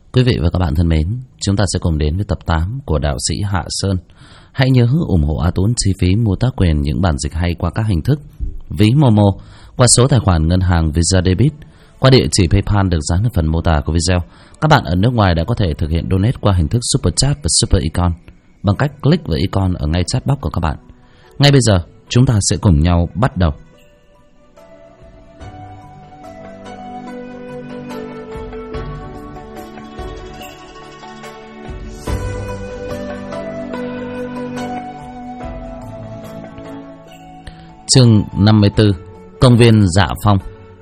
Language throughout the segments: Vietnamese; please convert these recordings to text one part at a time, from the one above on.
Quý vị và các bạn thân mến, chúng ta sẽ cùng đến với tập 8 của đạo sĩ Hạ Sơn. Hãy nhớ ủng hộ A Tốn chi phí mua tác quyền những bản dịch hay qua các hình thức: ví Momo, qua số tài khoản ngân hàng Visa Debit, qua địa chỉ PayPal được dán ở phần mô tả của video. Các bạn ở nước ngoài đã có thể thực hiện donate qua hình thức Super Chat và Super Icon bằng cách click vào icon ở ngay chat box của các bạn. Ngay bây giờ, chúng ta sẽ cùng nhau bắt đầu. Chương 54: Công viên Dạ Phong.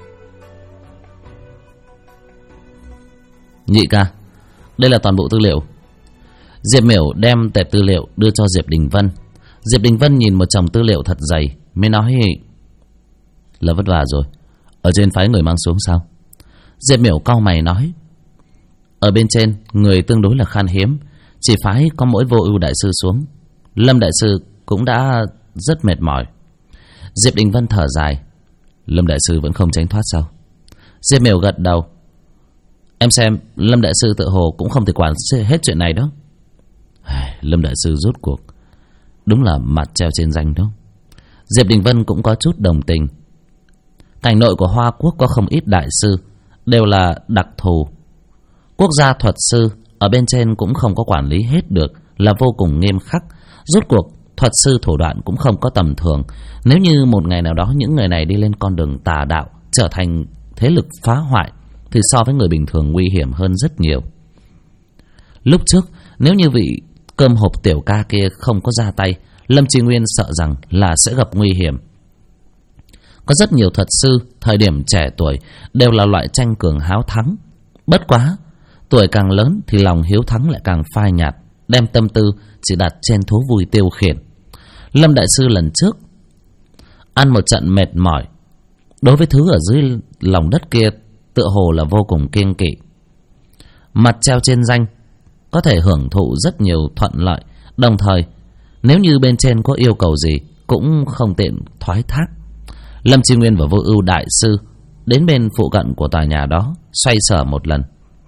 Nhị ca, đây là toàn bộ tư liệu. Diệp Miểu đem tệp tư liệu đưa cho Diệp Đình Vân. Diệp Đình Vân nhìn một chồng tư liệu thật dày mới nói: là vất vả rồi. Ở trên phái người mang xuống sao? Diệp Miểu cau mày nói: ở bên trên người tương đối là khan hiếm, chỉ phái có mỗi Vô Ưu đại sư xuống. Lâm đại sư cũng đã rất mệt mỏi. Diệp Đình Vân thở dài: Lâm đại sư vẫn không tránh thoát sao? Diệp Miểu gật đầu: em xem Lâm đại sư tự hồ cũng không thể quản hết chuyện này đó. Lâm đại sư rốt cuộc đúng là mặt treo trên danh đó. Diệp Đình Vân cũng có chút đồng tình. Cảnh nội của Hoa Quốc có không ít đại sư, đều là đặc thù. Quốc gia thuật sư ở bên trên cũng không có quản lý hết được, là vô cùng nghiêm khắc. Rốt cuộc thuật sư thủ đoạn cũng không có tầm thường. Nếu như một ngày nào đó những người này đi lên con đường tà đạo, trở thành thế lực phá hoại, thì so với người bình thường nguy hiểm hơn rất nhiều. Lúc trước nếu như vị cơm hộp tiểu ca kia không có ra tay, Lâm Tri Nguyên sợ rằng là sẽ gặp nguy hiểm. Có rất nhiều thuật sư thời điểm trẻ tuổi đều là loại tranh cường háo thắng. Bất quá tuổi càng lớn thì lòng hiếu thắng lại càng phai nhạt, đem tâm tư chỉ đặt trên thú vui tiêu khiển. Lâm đại sư lần trước ăn một trận mệt mỏi, đối với thứ ở dưới lòng đất kia tựa hồ là vô cùng kiêng kỵ. Mặt treo trên danh, có thể hưởng thụ rất nhiều thuận lợi, đồng thời nếu như bên trên có yêu cầu gì cũng không tiện thoái thác. Lâm Tri Nguyên và Vô Ưu đại sư đến bên phụ cận của tòa nhà đó, xoay sở một lần.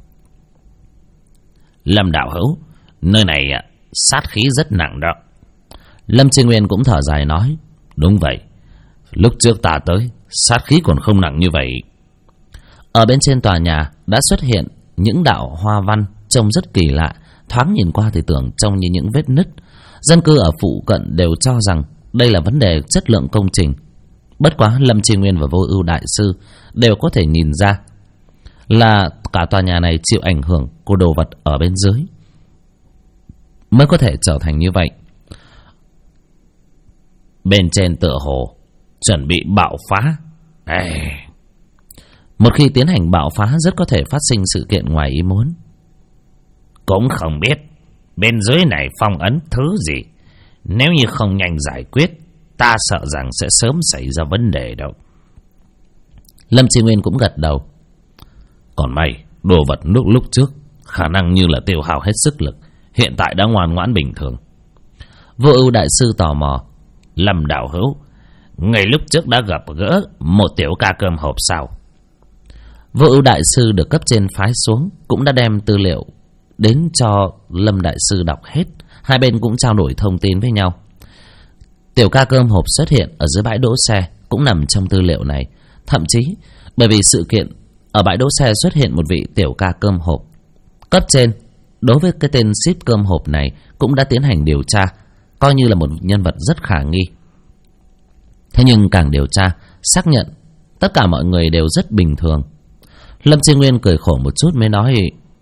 Lâm đạo hữu, nơi này sát khí rất nặng đó. Lâm Tri Nguyên cũng thở dài nói: đúng vậy, lúc trước ta tới sát khí còn không nặng như vậy. Ở bên trên tòa nhà đã xuất hiện những đạo hoa văn trông rất kỳ lạ, thoáng nhìn qua thì tưởng trông như những vết nứt. Dân cư ở phụ cận đều cho rằng đây là vấn đề chất lượng công trình. Bất quá Lâm Tri Nguyên và Vô Ưu đại sư đều có thể nhìn ra là cả tòa nhà này chịu ảnh hưởng của đồ vật ở bên dưới mới có thể trở thành như vậy. Bên trên tựa hồ chuẩn bị bạo phá. Một khi tiến hành bạo phá rất có thể phát sinh sự kiện ngoài ý muốn. Cũng không biết bên dưới này phong ấn thứ gì. Nếu như không nhanh giải quyết, ta sợ rằng sẽ sớm xảy ra vấn đề đâu. Lâm Tri Nguyên cũng gật đầu. Còn may đồ vật lúc trước khả năng như là tiêu hao hết sức lực, hiện tại đã ngoan ngoãn bình thường. Vô Ưu đại sư tò mò: Lâm đạo hữu, ngày lúc trước đã gặp gỡ một tiểu ca cơm hộp sao? Vô Ưu đại sư được cấp trên phái xuống, cũng đã đem tư liệu đến cho Lâm đại sư đọc hết. Hai bên cũng trao đổi thông tin với nhau. Tiểu ca cơm hộp xuất hiện ở dưới bãi đỗ xe cũng nằm trong tư liệu này. Thậm chí bởi vì sự kiện ở bãi đỗ xe xuất hiện một vị tiểu ca cơm hộp, cấp trên đối với cái tên ship cơm hộp này cũng đã tiến hành điều tra, coi như là một nhân vật rất khả nghi. Thế nhưng càng điều tra, xác nhận tất cả mọi người đều rất bình thường. Lâm Tri Nguyên cười khổ một chút mới nói: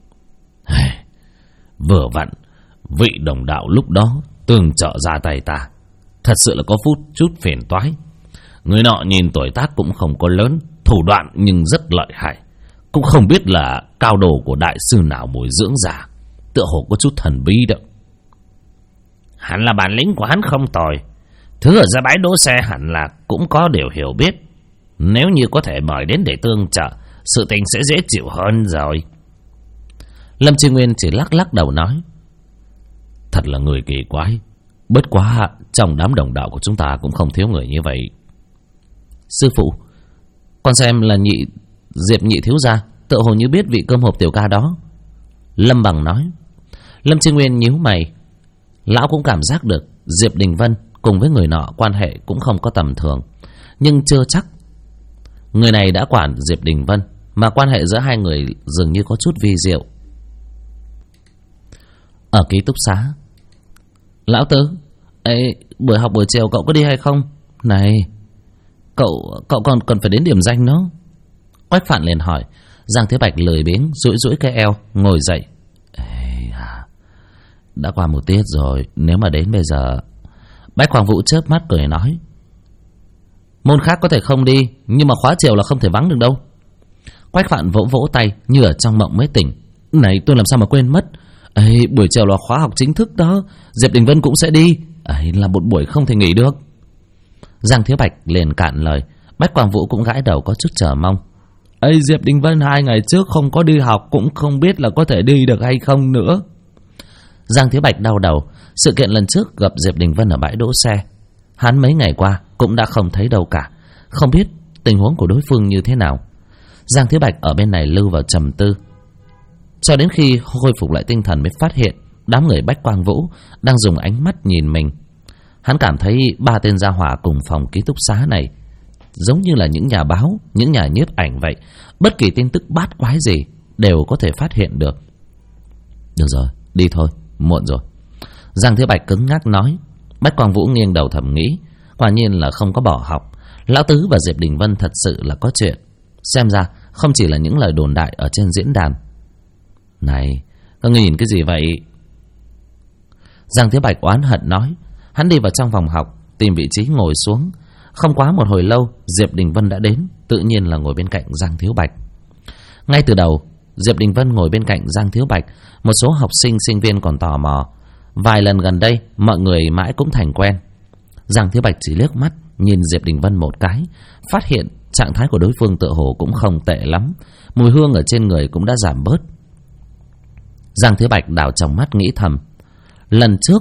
vừa vặn vị đồng đạo lúc đó tương trợ ra tay ta, thật sự là có chút phiền toái. Người nọ nhìn tuổi tác cũng không có lớn, thủ đoạn nhưng rất lợi hại. Cũng không biết là cao đồ của đại sư nào bồi dưỡng giả, tựa hồ có chút thần bí đó. Hẳn là bản lĩnh của hắn không tồi. Thứ ở ra bãi đỗ xe hẳn là cũng có điều hiểu biết. Nếu như có thể mời đến để tương trợ, sự tình sẽ dễ chịu hơn rồi. Lâm Tri Nguyên chỉ lắc lắc đầu nói: thật là người kỳ quái. Bất quá trong đám đồng đạo của chúng ta cũng không thiếu người như vậy. Sư phụ, con xem là Diệp nhị thiếu gia tựa hồ như biết vị cơm hộp tiểu ca đó. Lâm Bằng nói. Lâm Tri Nguyên nhíu mày. Lão cũng cảm giác được Diệp Đình Vân cùng với người nọ quan hệ cũng không có tầm thường, nhưng chưa chắc người này đã quản Diệp Đình Vân, mà quan hệ giữa hai người dường như có chút vi diệu. Ở ký túc xá. Lão Tứ, ấy, buổi học buổi chiều cậu có đi hay không? Này, cậu còn cần phải đến điểm danh nó. Quách Phạn liền hỏi. Giang Thiếu Bạch lười biếng duỗi cái eo ngồi dậy. Ê à, đã qua một tiết rồi, nếu mà đến bây giờ. Bách Quang Vũ chớp mắt cười nói. Môn khác có thể không đi, nhưng mà khóa chiều là không thể vắng được đâu. Quách Phạn vỗ vỗ tay như ở trong mộng mới tỉnh. Này, tôi làm sao mà quên mất. Ấy, buổi chiều là khóa học chính thức đó, Diệp Đình Vân cũng sẽ đi. Ấy, là một buổi không thể nghỉ được. Giang Thiếu Bạch liền cạn lời. Bách Quang Vũ cũng gãi đầu có chút chờ mong. Ấy, Diệp Đình Vân 2 ngày trước không có đi học, cũng không biết là có thể đi được hay không nữa. Giang Thiếu Bạch đau đầu. Sự kiện lần trước gặp Diệp Đình Vân ở bãi đỗ xe, hắn mấy ngày qua cũng đã không thấy đâu cả, không biết tình huống của đối phương như thế nào. Giang Thiếu Bạch ở bên này lưu vào trầm tư, cho đến khi khôi phục lại tinh thần mới phát hiện đám người Bách Quang Vũ đang dùng ánh mắt nhìn mình. Hắn cảm thấy 3 tên gia hỏa cùng phòng ký túc xá này giống như là những nhà báo, những nhà nhiếp ảnh vậy, bất kỳ tin tức bát quái gì đều có thể phát hiện được. Được rồi, đi thôi, muộn rồi. Giang Thiếu Bạch cứng nhắc nói. Bách Quang Vũ nghiêng đầu thầm nghĩ, quả nhiên là không có bỏ học. Lão Tứ và Diệp Đình Vân thật sự là có chuyện. Xem ra không chỉ là những lời đồn đại ở trên diễn đàn. Này, các ngươi nhìn cái gì vậy? Giang Thiếu Bạch oán hận nói. Hắn đi vào trong phòng học, tìm vị trí ngồi xuống. Không quá một hồi lâu, Diệp Đình Vân đã đến, tự nhiên là ngồi bên cạnh Giang Thiếu Bạch. Ngay từ đầu, Diệp Đình Vân ngồi bên cạnh Giang Thiếu Bạch, một số học sinh, sinh viên còn tò mò. Vài lần gần đây, mọi người mãi cũng thành quen. Giang Thiếu Bạch chỉ liếc mắt nhìn Diệp Đình Vân một cái, phát hiện trạng thái của đối phương tựa hồ cũng không tệ lắm, mùi hương ở trên người cũng đã giảm bớt. Giang Thiếu Bạch đảo trong mắt nghĩ thầm, lần trước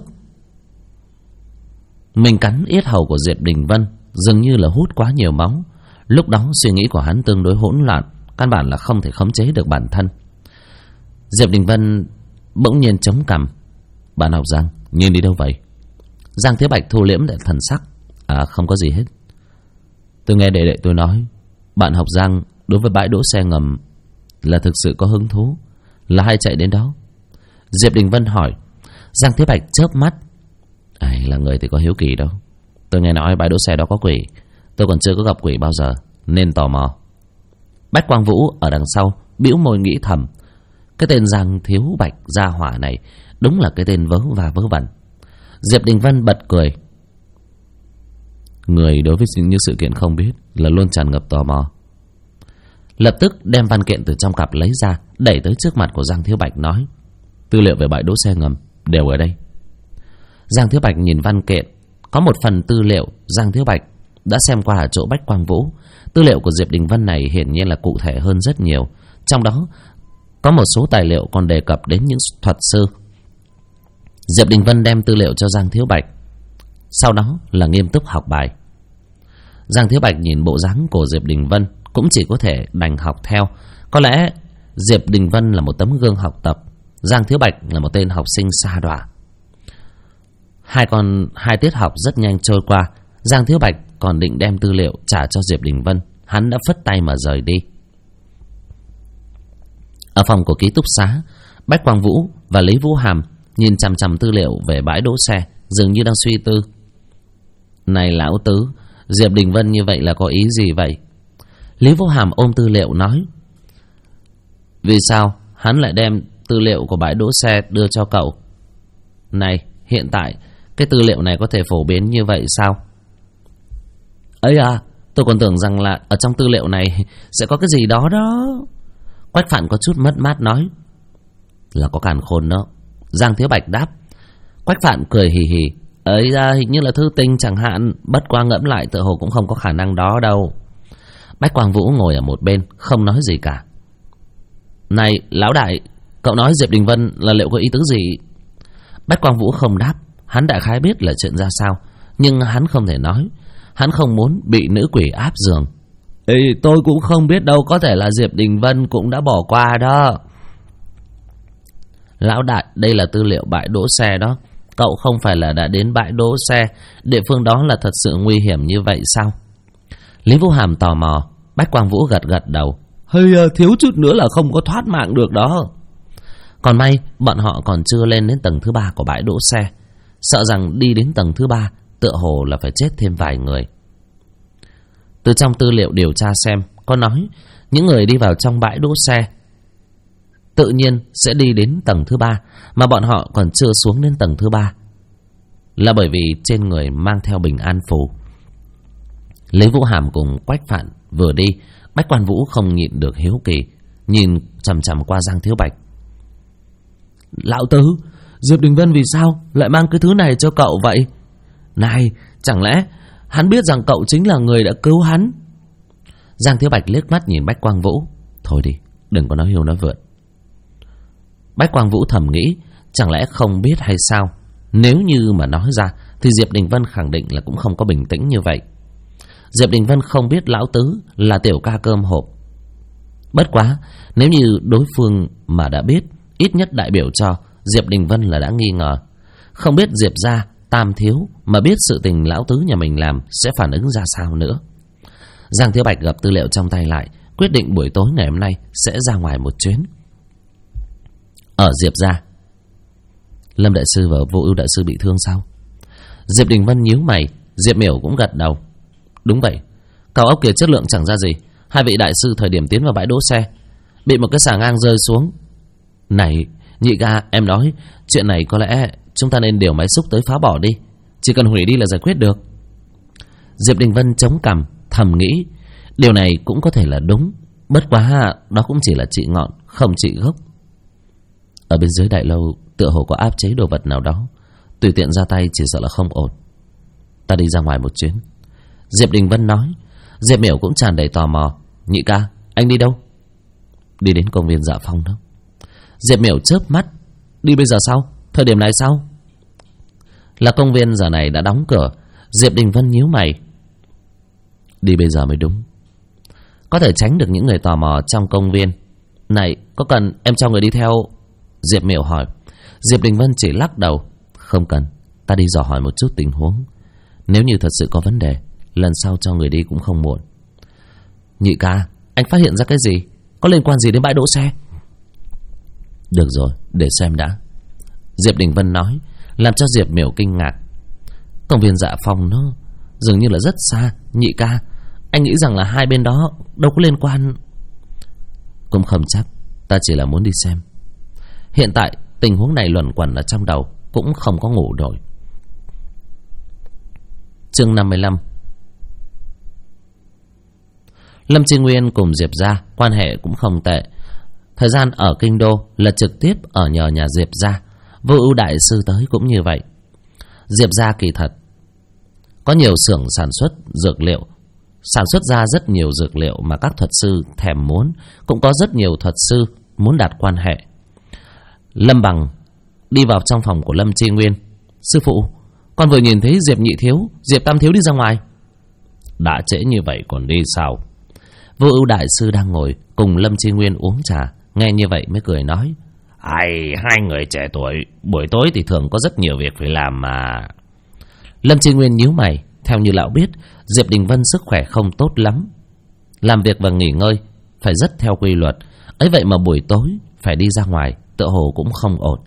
mình cắn yết hầu của Diệp Đình Vân dường như là hút quá nhiều máu. Lúc đó suy nghĩ của hắn tương đối hỗn loạn, căn bản là không thể khống chế được bản thân. Diệp Đình Vân bỗng nhiên chống cằm. Bạn học Giang, nhìn đi đâu vậy? Giang Thiếu Bạch thu liễm lại thần sắc. À, không có gì hết. Tôi nghe đệ tôi nói, bạn học Giang đối với bãi đỗ xe ngầm là thực sự có hứng thú, là hay chạy đến đó. Diệp Đình Vân hỏi. Giang Thiếu Bạch chớp mắt. Ai là người thì có hiếu kỳ đâu. Tôi nghe nói bãi đỗ xe đó có quỷ, tôi còn chưa có gặp quỷ bao giờ nên tò mò. Bách Quang Vũ ở đằng sau bĩu môi nghĩ thầm, cái tên Giang Thiếu Bạch gia hỏa này đúng là cái tên vớ va vớ vẩn. Diệp Đình Vân bật cười. Người đối với những sự kiện không biết là luôn tràn ngập tò mò. Lập tức đem văn kiện từ trong cặp lấy ra, đẩy tới trước mặt của Giang Thiếu Bạch nói, tư liệu về bãi đỗ xe ngầm đều ở đây. Giang Thiếu Bạch nhìn văn kiện, có một phần tư liệu Giang Thiếu Bạch đã xem qua ở chỗ Bách Quang Vũ. Tư liệu của Diệp Đình Vân này hiển nhiên là cụ thể hơn rất nhiều, trong đó có một số tài liệu còn đề cập đến những thuật sư. Diệp Đình Vân đem tư liệu cho Giang Thiếu Bạch, sau đó là nghiêm túc học bài. Giang Thiếu Bạch nhìn bộ dáng của Diệp Đình Vân cũng chỉ có thể đành học theo. Có lẽ Diệp Đình Vân là một tấm gương học tập, Giang Thiếu Bạch là một tên học sinh sa đọa. Hai tiết học rất nhanh trôi qua. Giang Thiếu Bạch còn định đem tư liệu trả cho Diệp Đình Vân, hắn đã phất tay mà rời đi. Ở phòng của ký túc xá, Bách Quang Vũ và Lý Vũ Hàm nhìn chằm chằm tư liệu về bãi đỗ xe, dường như đang suy tư. Này lão Tứ, Diệp Đình Vân như vậy là có ý gì vậy? Lý Vũ Hàm ôm tư liệu nói, vì sao hắn lại đem tư liệu của bãi đỗ xe đưa cho cậu? Này, hiện tại cái tư liệu này có thể phổ biến như vậy sao? Ấy à, tôi còn tưởng rằng là ở trong tư liệu này sẽ có cái gì đó đó. Quách Phạn có chút mất mát nói. Là có càn khôn đó. Giang Thiếu Bạch đáp. Quách Phạn cười hì hì. Ấy ra hình như là thư tình chẳng hạn, bất qua ngẫm lại tựa hồ cũng không có khả năng đó đâu. Bách Quang Vũ ngồi ở một bên không nói gì cả. Này lão đại, cậu nói Diệp Đình Vân là liệu có ý tứ gì? Bách Quang Vũ không đáp. Hắn đại khái biết là chuyện ra sao, nhưng hắn không thể nói. Hắn không muốn bị nữ quỷ áp giường. Ê, tôi cũng không biết đâu, có thể là Diệp Đình Vân cũng đã bỏ qua đó. Lão đại, đây là tư liệu bãi đỗ xe đó. Cậu không phải là đã đến bãi đỗ xe, địa phương đó là thật sự nguy hiểm như vậy sao? Lý Vũ Hàm tò mò. Bách Quang Vũ gật gật đầu. Hơi thiếu chút nữa là không có thoát mạng được đó. Còn may bọn họ còn chưa lên đến tầng thứ 3 của bãi đỗ xe. Sợ rằng đi đến tầng thứ 3 tựa hồ là phải chết thêm vài người. Từ trong tư liệu điều tra xem, có nói những người đi vào trong bãi đỗ xe tự nhiên sẽ đi đến tầng thứ 3, mà bọn họ còn chưa xuống đến tầng thứ 3 là bởi vì trên người mang theo bình an phù. Lý Vũ Hàm cùng Quách Phạn vừa đi, Bách Quan Vũ không nhịn được hiếu kỳ, nhìn chằm chằm qua Giang Thiếu Bạch. Lão tứ, Diệp Đình Vân vì sao lại mang cái thứ này cho cậu vậy? Này, chẳng lẽ hắn biết rằng cậu chính là người đã cứu hắn? Giang Thiếu Bạch liếc mắt nhìn Bách Quang Vũ. Thôi đi, đừng có nói hiu nói vượn. Bách Quang Vũ thầm nghĩ, chẳng lẽ không biết hay sao? Nếu như mà nói ra thì Diệp Đình Vân khẳng định là cũng không có bình tĩnh như vậy. Diệp Đình Vân không biết lão tứ là tiểu ca cơm hộp. Bất quá, nếu như đối phương mà đã biết, ít nhất đại biểu cho Diệp Đình Vân là đã nghi ngờ. Không biết Diệp gia Tam thiếu mà biết sự tình lão tứ nhà mình làm sẽ phản ứng ra sao nữa. Giang Thiếu Bạch gập tư liệu trong tay lại, quyết định buổi tối ngày hôm nay sẽ ra ngoài một chuyến. Ở Diệp gia, Lâm đại sư và Vô Ưu đại sư bị thương sao? Diệp Đình Vân nhíu mày. Diệp Miểu cũng gật đầu. Đúng vậy, cao ốc kia chất lượng chẳng ra gì. Hai vị đại sư thời điểm tiến vào bãi đỗ xe bị một cái xà ngang rơi xuống. Này nhị ca, em nói chuyện này có lẽ chúng ta nên điều máy xúc tới phá bỏ đi. Chỉ cần hủy đi là giải quyết được. Diệp Đình Vân chống cằm thầm nghĩ, điều này cũng có thể là đúng. Bất quá đó cũng chỉ là trị ngọn, không trị gốc. Ở bên dưới đại lâu tựa hồ có áp chế đồ vật nào đó, tùy tiện ra tay chỉ sợ là không ổn. Ta đi ra ngoài một chuyến, Diệp Đình Vân nói. Diệp Miểu cũng tràn đầy tò mò. Nhị ca, anh đi đâu? Đi đến công viên Dạ Phong đó. Diệp Miểu chớp mắt. Đi bây giờ sao? Thời điểm này sao? Là công viên giờ này đã đóng cửa. Diệp Đình Vân nhíu mày. Đi bây giờ mới đúng, có thể tránh được những người tò mò trong công viên. Này, có cần em cho người đi theo? Diệp Miểu hỏi. Diệp Đình Vân chỉ lắc đầu. Không cần, ta đi dò hỏi một chút tình huống. Nếu như thật sự có vấn đề, lần sau cho người đi cũng không muộn. Nhị ca, anh phát hiện ra cái gì? Có liên quan gì đến bãi đỗ xe? Được rồi, để xem đã. Diệp Đình Vân nói, làm cho Diệp Miểu kinh ngạc. Công viên Dạ Phong nó dường như là rất xa. Nhị ca, anh nghĩ rằng là hai bên đó đâu có liên quan. Cũng không chắc, ta chỉ là muốn đi xem. Hiện tại tình huống này luẩn quẩn ở trong đầu, cũng không có ngủ nổi. Chương 55. Lâm Chi Nguyên cùng Diệp gia quan hệ cũng không tệ. Thời gian ở kinh đô là trực tiếp ở nhờ nhà Diệp gia. Vô Ưu đại sư tới cũng như vậy. Diệp gia kỳ thật có nhiều xưởng sản xuất dược liệu, sản xuất ra rất nhiều dược liệu mà các thuật sư thèm muốn. Cũng có rất nhiều thuật sư muốn đạt quan hệ. Lâm Bằng đi vào trong phòng của Lâm Chi Nguyên. Sư phụ, con vừa nhìn thấy Diệp nhị thiếu, Diệp tam thiếu đi ra ngoài. Đã trễ như vậy còn đi sao? Vô Ưu đại sư đang ngồi cùng Lâm Chi Nguyên uống trà, nghe như vậy mới cười nói. Hai người trẻ tuổi buổi tối thì thường có rất nhiều việc phải làm mà. Lâm Chi Nguyên nhíu mày. Theo như lão biết, Diệp Đình Vân sức khỏe không tốt lắm, làm việc và nghỉ ngơi phải rất theo quy luật. Ấy vậy mà buổi tối phải đi ra ngoài, tựa hồ cũng không ổn.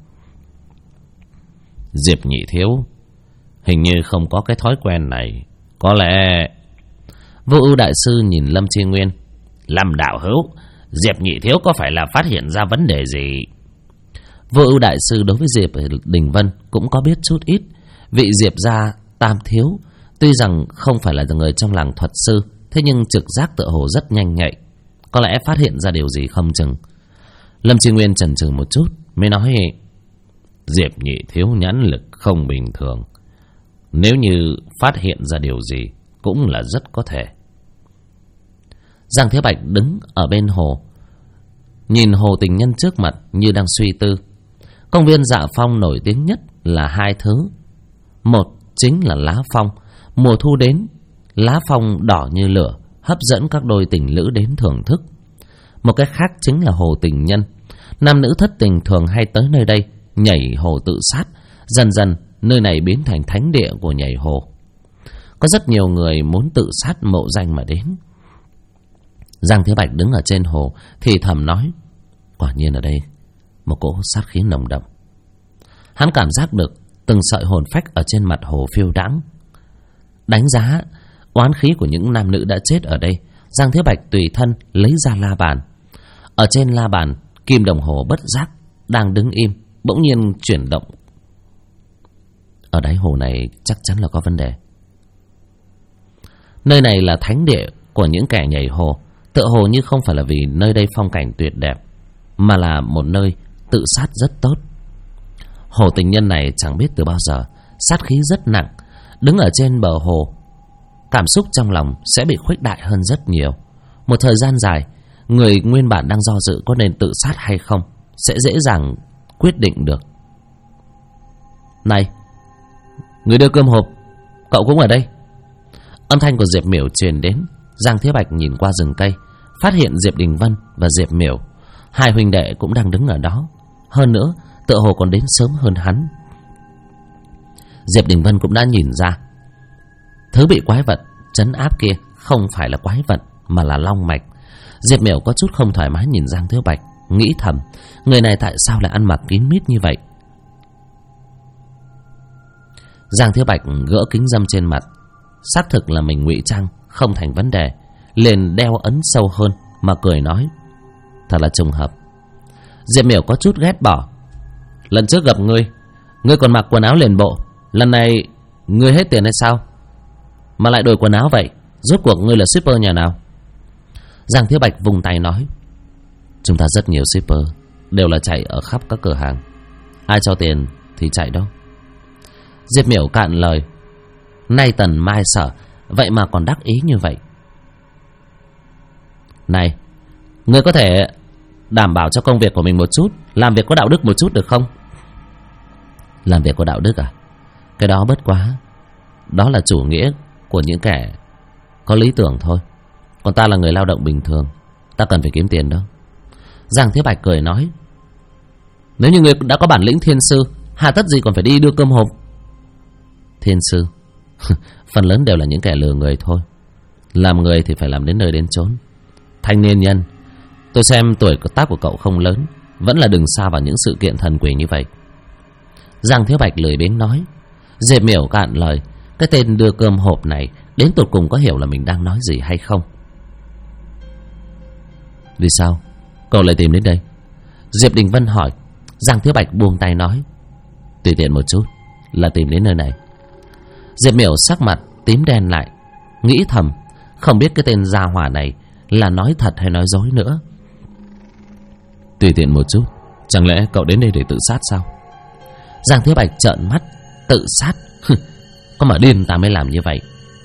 Diệp nhị thiếu hình như không có cái thói quen này. Có lẽ... Vô Ưu đại sư nhìn Lâm Chi Nguyên. Lâm đạo hữu, Diệp nhị thiếu có phải là phát hiện ra vấn đề gì? Vô Ưu đại sư đối với Diệp Đình Vân cũng có biết chút ít. Vị Diệp gia Tam thiếu tuy rằng không phải là người trong làng thuật sư, thế nhưng trực giác tựa hồ rất nhanh nhạy, có lẽ phát hiện ra điều gì không chừng. Lâm Chi Nguyên chần chừ một chút mới nói. Diệp nhị thiếu nhãn lực không bình thường, nếu như phát hiện ra điều gì cũng là rất có thể. Giang Thế Bạch đứng ở bên hồ, nhìn hồ tình nhân trước mặt như đang suy tư. Công viên Dạ Phong nổi tiếng nhất là hai thứ. Một chính là lá phong. Mùa thu đến, lá phong đỏ như lửa, hấp dẫn các đôi tình lữ đến thưởng thức. Một cái khác chính là hồ tình nhân. Nam nữ thất tình thường hay tới nơi đây nhảy hồ tự sát. Dần dần nơi này biến thành thánh địa của nhảy hồ. Có rất nhiều người muốn tự sát mộ danh mà đến. Giang Thiếu Bạch đứng ở trên hồ thì thầm nói, quả nhiên ở đây một cỗ sát khí nồng đậm. Hắn cảm giác được từng sợi hồn phách ở trên mặt hồ phiêu đãng. Đánh giá oán khí của những nam nữ đã chết ở đây, Giang Thiếu Bạch tùy thân lấy ra la bàn. Ở trên la bàn, kim đồng hồ bất giác đang đứng im bỗng nhiên chuyển động. Ở đáy hồ này chắc chắn là có vấn đề. Nơi này là thánh địa của những kẻ nhảy hồ, tựa hồ như không phải là vì nơi đây phong cảnh tuyệt đẹp, mà là một nơi tự sát rất tốt. Hồ tình nhân này chẳng biết từ bao giờ sát khí rất nặng. Đứng ở trên bờ hồ, cảm xúc trong lòng sẽ bị khuếch đại hơn rất nhiều. Một thời gian dài, người nguyên bản đang do dự có nên tự sát hay không sẽ dễ dàng quyết định được. Này, người đưa cơm hộp, cậu cũng ở đây. Âm thanh của Diệp Miểu truyền đến. Giang Thiếu Bạch nhìn qua rừng cây, phát hiện Diệp Đình Vân và Diệp Miểu, hai huynh đệ cũng đang đứng ở đó. Hơn nữa, tựa hồ còn đến sớm hơn hắn. Diệp Đình Vân cũng đã nhìn ra thứ bị quái vật trấn áp kia không phải là quái vật mà là long mạch. Diệp Miểu có chút không thoải mái nhìn Giang Thiếu Bạch, nghĩ thầm, người này tại sao lại ăn mặc kín mít như vậy. Giang Thiếu Bạch gỡ kính râm trên mặt, xác thực là mình ngụy trang không thành vấn đề, liền đeo ấn sâu hơn mà cười nói, thật là trùng hợp. Diệp Miểu có chút ghét bỏ, lần trước gặp ngươi còn mặc quần áo liền bộ, lần này ngươi hết tiền hay sao mà lại đổi quần áo vậy? Rốt cuộc ngươi là shipper nhà nào? Giang Thiếu Bạch vùng tay nói, chúng ta rất nhiều shipper, đều là chạy ở khắp các cửa hàng, ai cho tiền thì chạy đâu. Diệp Miểu cạn lời, nay tần mai sở, vậy mà còn đắc ý như vậy. Này, ngươi có thể đảm bảo cho công việc của mình một chút, làm việc có đạo đức một chút được không? Làm việc có đạo đức à? Cái đó bất quá, đó là chủ nghĩa của những kẻ có lý tưởng thôi. Còn ta là người lao động bình thường, ta cần phải kiếm tiền đâu. Giang Thiếu Bạch cười nói, nếu như ngươi đã có bản lĩnh thiên sư, hà tất gì còn phải đi đưa cơm hộp? Thiên sư phần lớn đều là những kẻ lừa người thôi. Làm người thì phải làm đến nơi đến chốn. Thanh niên nhân, tôi xem tuổi tác của cậu không lớn, vẫn là đừng xa vào những sự kiện thần quỷ như vậy. Giang Thiếu Bạch lười biếng nói. Diệp Miểu cạn lời, cái tên đưa cơm hộp này đến tột cùng có hiểu là mình đang nói gì hay không? Vì sao cậu lại tìm đến đây? Diệp Đình Vân hỏi. Giang Thiếu Bạch buông tay nói, tùy tiện một chút là tìm đến nơi này. Diệp Miểu sắc mặt tím đen lại, nghĩ thầm, không biết cái tên gia hỏa này là nói thật hay nói dối nữa. Tùy tiện một chút, chẳng lẽ cậu đến đây để tự sát sao? Giang Thiếu Bạch trợn mắt, tự sát? Có mà điên ta mới làm như vậy.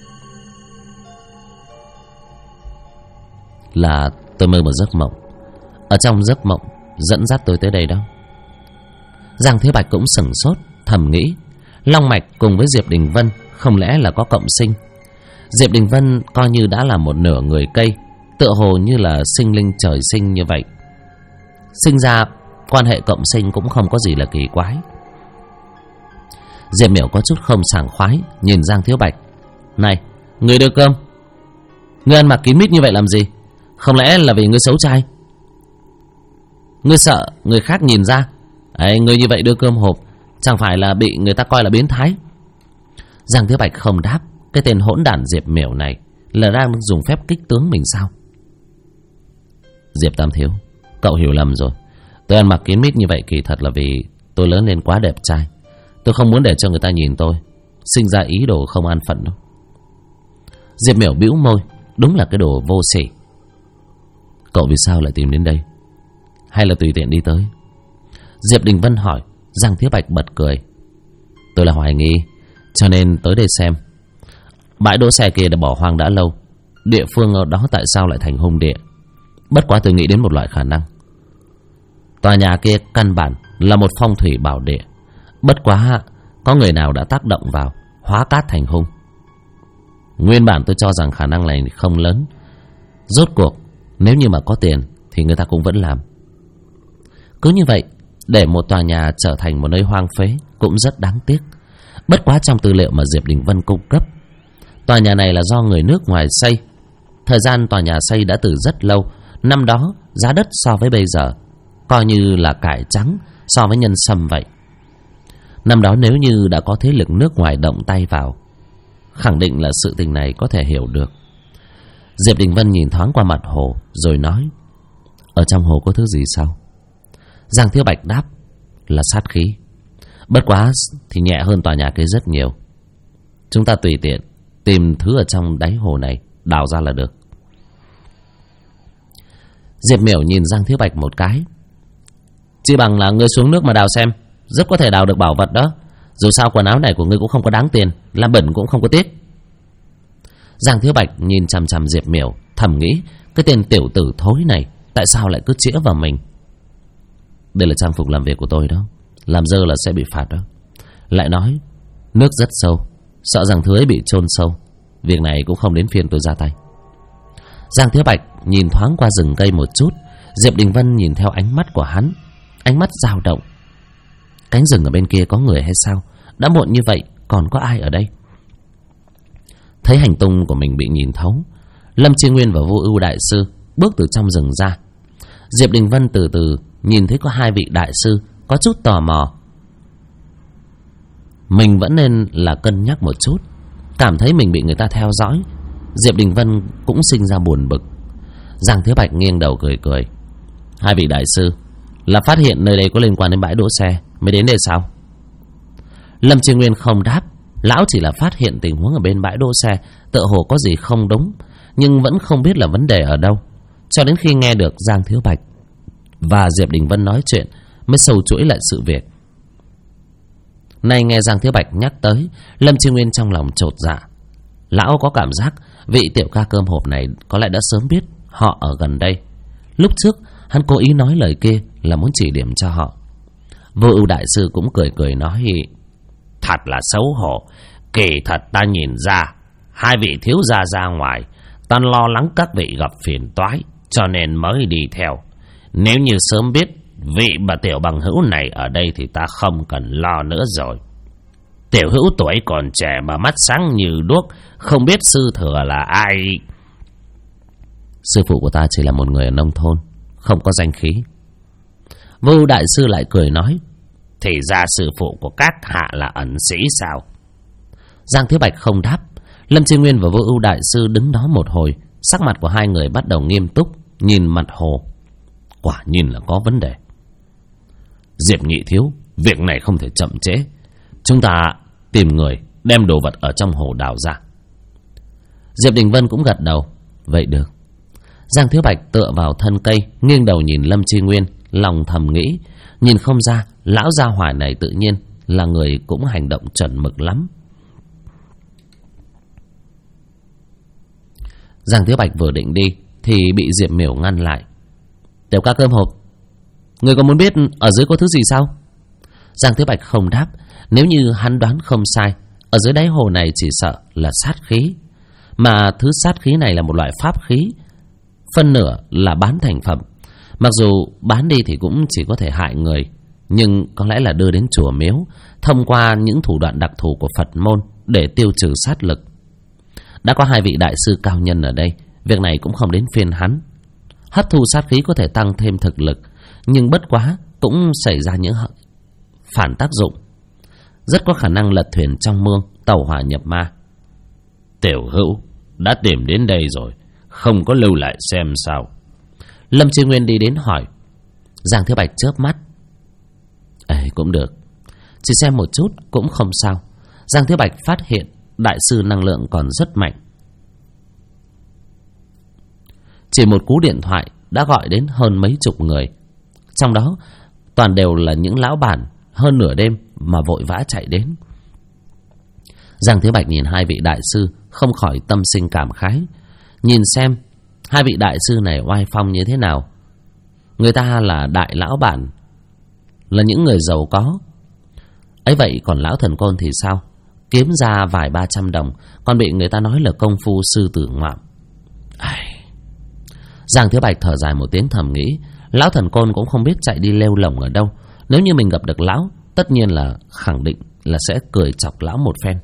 Là tôi mơ một giấc mộng, ở trong giấc mộng dẫn dắt tôi tới đây đó. Giang Thiếu Bạch cũng sửng sốt, thầm nghĩ, Long Mạch cùng với Diệp Đình Vân không lẽ là có cộng sinh? Diệp Đình Vân coi như đã là một nửa người cây, tựa hồ như là sinh linh trời sinh như vậy. Sinh ra quan hệ cộng sinh cũng không có gì là kỳ quái. Diệp Miểu có chút không sảng khoái nhìn Giang Thiếu Bạch. Này, người đưa cơm, ngươi ăn mặc kín mít như vậy làm gì? Không lẽ là vì ngươi xấu trai? Ngươi sợ người khác nhìn ra? Ấy, ngươi như vậy đưa cơm hộp chẳng phải là bị người ta coi là biến thái? Giang Thiếu Bạch không đáp. Cái tên hỗn đản Diệp Miểu này là đang dùng phép kích tướng mình sao? Diệp Tam Thiếu, cậu hiểu lầm rồi. Tôi ăn mặc kín mít như vậy kỳ thật là vì tôi lớn lên quá đẹp trai. Tôi không muốn để cho người ta nhìn tôi sinh ra ý đồ không an phận đâu. Diệp Miểu bĩu môi, đúng là cái đồ vô sỉ. Cậu vì sao lại tìm đến đây? Hay là tùy tiện đi tới? Diệp Đình Vân hỏi. Giang Thiếu Bạch bật cười. Tôi là hoài nghi, cho nên tới đây xem. Bãi đỗ xe kia đã bỏ hoang đã lâu, địa phương ở đó tại sao lại thành hung địa? Bất quá tôi nghĩ đến một loại khả năng. Tòa nhà kia căn bản là một phong thủy bảo địa, bất quá có người nào đã tác động vào, hóa cát thành hung. Nguyên bản tôi cho rằng khả năng này không lớn. Rốt cuộc nếu như mà có tiền thì người ta cũng vẫn làm. Cứ như vậy, để một tòa nhà trở thành một nơi hoang phế cũng rất đáng tiếc. Bất quá trong tư liệu mà Diệp Đình Vân cung cấp, tòa nhà này là do người nước ngoài xây. Thời gian tòa nhà xây đã từ rất lâu. Năm đó giá đất so với bây giờ coi như là cải trắng so với nhân sâm vậy. Năm đó nếu như đã có thế lực nước ngoài động tay vào, khẳng định là sự tình này có thể hiểu được. Diệp Đình Vân nhìn thoáng qua mặt hồ rồi nói: ở trong hồ có thứ gì sao? Giang Thiếu Bạch đáp là sát khí. Bất quá thì nhẹ hơn tòa nhà kia rất nhiều. Chúng ta tùy tiện tìm thứ ở trong đáy hồ này, đào ra là được. Diệp Miểu nhìn Giang Thiếu Bạch một cái: chỉ bằng là ngươi xuống nước mà đào xem, rất có thể đào được bảo vật đó. Dù sao quần áo này của ngươi cũng không có đáng tiền, làm bẩn cũng không có tiếc. Giang Thiếu Bạch nhìn chằm chằm Diệp Miểu, thầm nghĩ cái tên tiểu tử thối này tại sao lại cứ chĩa vào mình. Đây là trang phục làm việc của tôi đó, làm dơ là sẽ bị phạt đó. Lại nói nước rất sâu, sợ rằng thứ ấy bị chôn sâu. Việc này cũng không đến phiên tôi ra tay. Giang Thiếu Bạch nhìn thoáng qua rừng cây một chút. Diệp Đình Vân nhìn theo ánh mắt của hắn, ánh mắt dao động. Cánh rừng ở bên kia có người hay sao? Đã muộn như vậy còn có ai ở đây? Thấy hành tung của mình bị nhìn thấu, Lâm Chi Nguyên và Vô Ưu đại sư bước từ trong rừng ra. Diệp Đình Vân từ từ nhìn thấy có hai vị đại sư, có chút tò mò. Mình vẫn nên là cân nhắc một chút. Cảm thấy mình bị người ta theo dõi, Diệp Đình Vân cũng sinh ra buồn bực. Giang Thiếu Bạch nghiêng đầu cười cười: hai vị đại sư là phát hiện nơi đây có liên quan đến bãi đỗ xe mới đến đây sao? Lâm Chi Nguyên không đáp. Lão chỉ là phát hiện tình huống ở bên bãi đỗ xe tựa hồ có gì không đúng, nhưng vẫn không biết là vấn đề ở đâu. Cho đến khi nghe được Giang Thiếu Bạch và Diệp Đình Vân nói chuyện mới sâu chuỗi lại sự việc. Nay nghe Giang Thiếu Bạch nhắc tới, Lâm Chi Nguyên trong lòng chột dạ. Lão có cảm giác vị tiểu ca cơm hộp này có lẽ đã sớm biết họ ở gần đây. Lúc trước hắn cố ý nói lời kia là muốn chỉ điểm cho họ. Vô Ưu đại sư cũng cười cười nói: thật là xấu hổ. Kỳ thật ta nhìn ra hai vị thiếu gia ra ngoài, ta lo lắng các vị gặp phiền toái cho nên mới đi theo. Nếu như sớm biết vị bà tiểu bằng hữu này ở đây thì ta không cần lo nữa rồi. Tiểu hữu tuổi còn trẻ mà mắt sáng như đuốc, không biết sư thừa là ai. Sư phụ của ta chỉ là một người ở nông thôn, không có danh khí. Vô đại sư lại cười nói: thì ra sư phụ của các hạ là ẩn sĩ sao? Giang Thiếu Bạch không đáp. Lâm Chi Nguyên và Vô Ưu đại sư đứng đó một hồi, sắc mặt của hai người bắt đầu nghiêm túc, nhìn mặt hồ. Quả nhiên là có vấn đề. Diệp nhị thiếu, việc này không thể chậm trễ. Chúng ta tìm người đem đồ vật ở trong hồ đào ra. Diệp Đình Vân cũng gật đầu. Vậy được. Giang Thiếu Bạch tựa vào thân cây, nghiêng đầu nhìn Lâm Chi Nguyên, lòng thầm nghĩ, nhìn không ra lão gia hỏa này tự nhiên là người cũng hành động chuẩn mực lắm. Giang Thiếu Bạch vừa định đi thì bị Diệp Miểu ngăn lại. Tiểu ca cơm hộp, người có muốn biết ở dưới có thứ gì sao? Giang Thiếu Bạch không đáp. Nếu như hắn đoán không sai, ở dưới đáy hồ này chỉ sợ là sát khí. Mà thứ sát khí này là một loại pháp khí, phân nửa là bán thành phẩm. Mặc dù bán đi thì cũng chỉ có thể hại người, nhưng có lẽ là đưa đến chùa miếu, thông qua những thủ đoạn đặc thù của Phật môn để tiêu trừ sát lực. Đã có hai vị đại sư cao nhân ở đây, việc này cũng không đến phiên hắn. Hấp thu sát khí có thể tăng thêm thực lực, nhưng bất quá cũng xảy ra những phản tác dụng, rất có khả năng lật thuyền trong mương, tàu hỏa nhập ma. Tiểu hữu đã tìm đến đây rồi, không có lưu lại xem sao? Lâm Chi Nguyên đi đến hỏi. Giang Thiếu Bạch chớp mắt. Cũng được, chỉ xem một chút cũng không sao. Giang Thiếu Bạch phát hiện đại sư năng lượng còn rất mạnh. Chỉ một cú điện thoại đã gọi đến hơn mấy chục người, trong đó toàn đều là những lão bản hơn nửa đêm mà vội vã chạy đến. Giang Thiếu Bạch nhìn hai vị đại sư không khỏi tâm sinh cảm khái. Nhìn xem hai vị đại sư này oai phong như thế nào. Người ta là đại lão bản, là những người giàu có. Ấy vậy còn lão thần côn thì sao? Kiếm ra vài 300 đồng còn bị người ta nói là công phu sư tử ngoạm. Giang Thiếu Bạch thở dài một tiếng thầm nghĩ, Lão thần côn cũng không biết chạy đi lêu lổng ở đâu. Nếu như mình gặp được lão, tất nhiên là khẳng định là sẽ cười chọc lão một phen.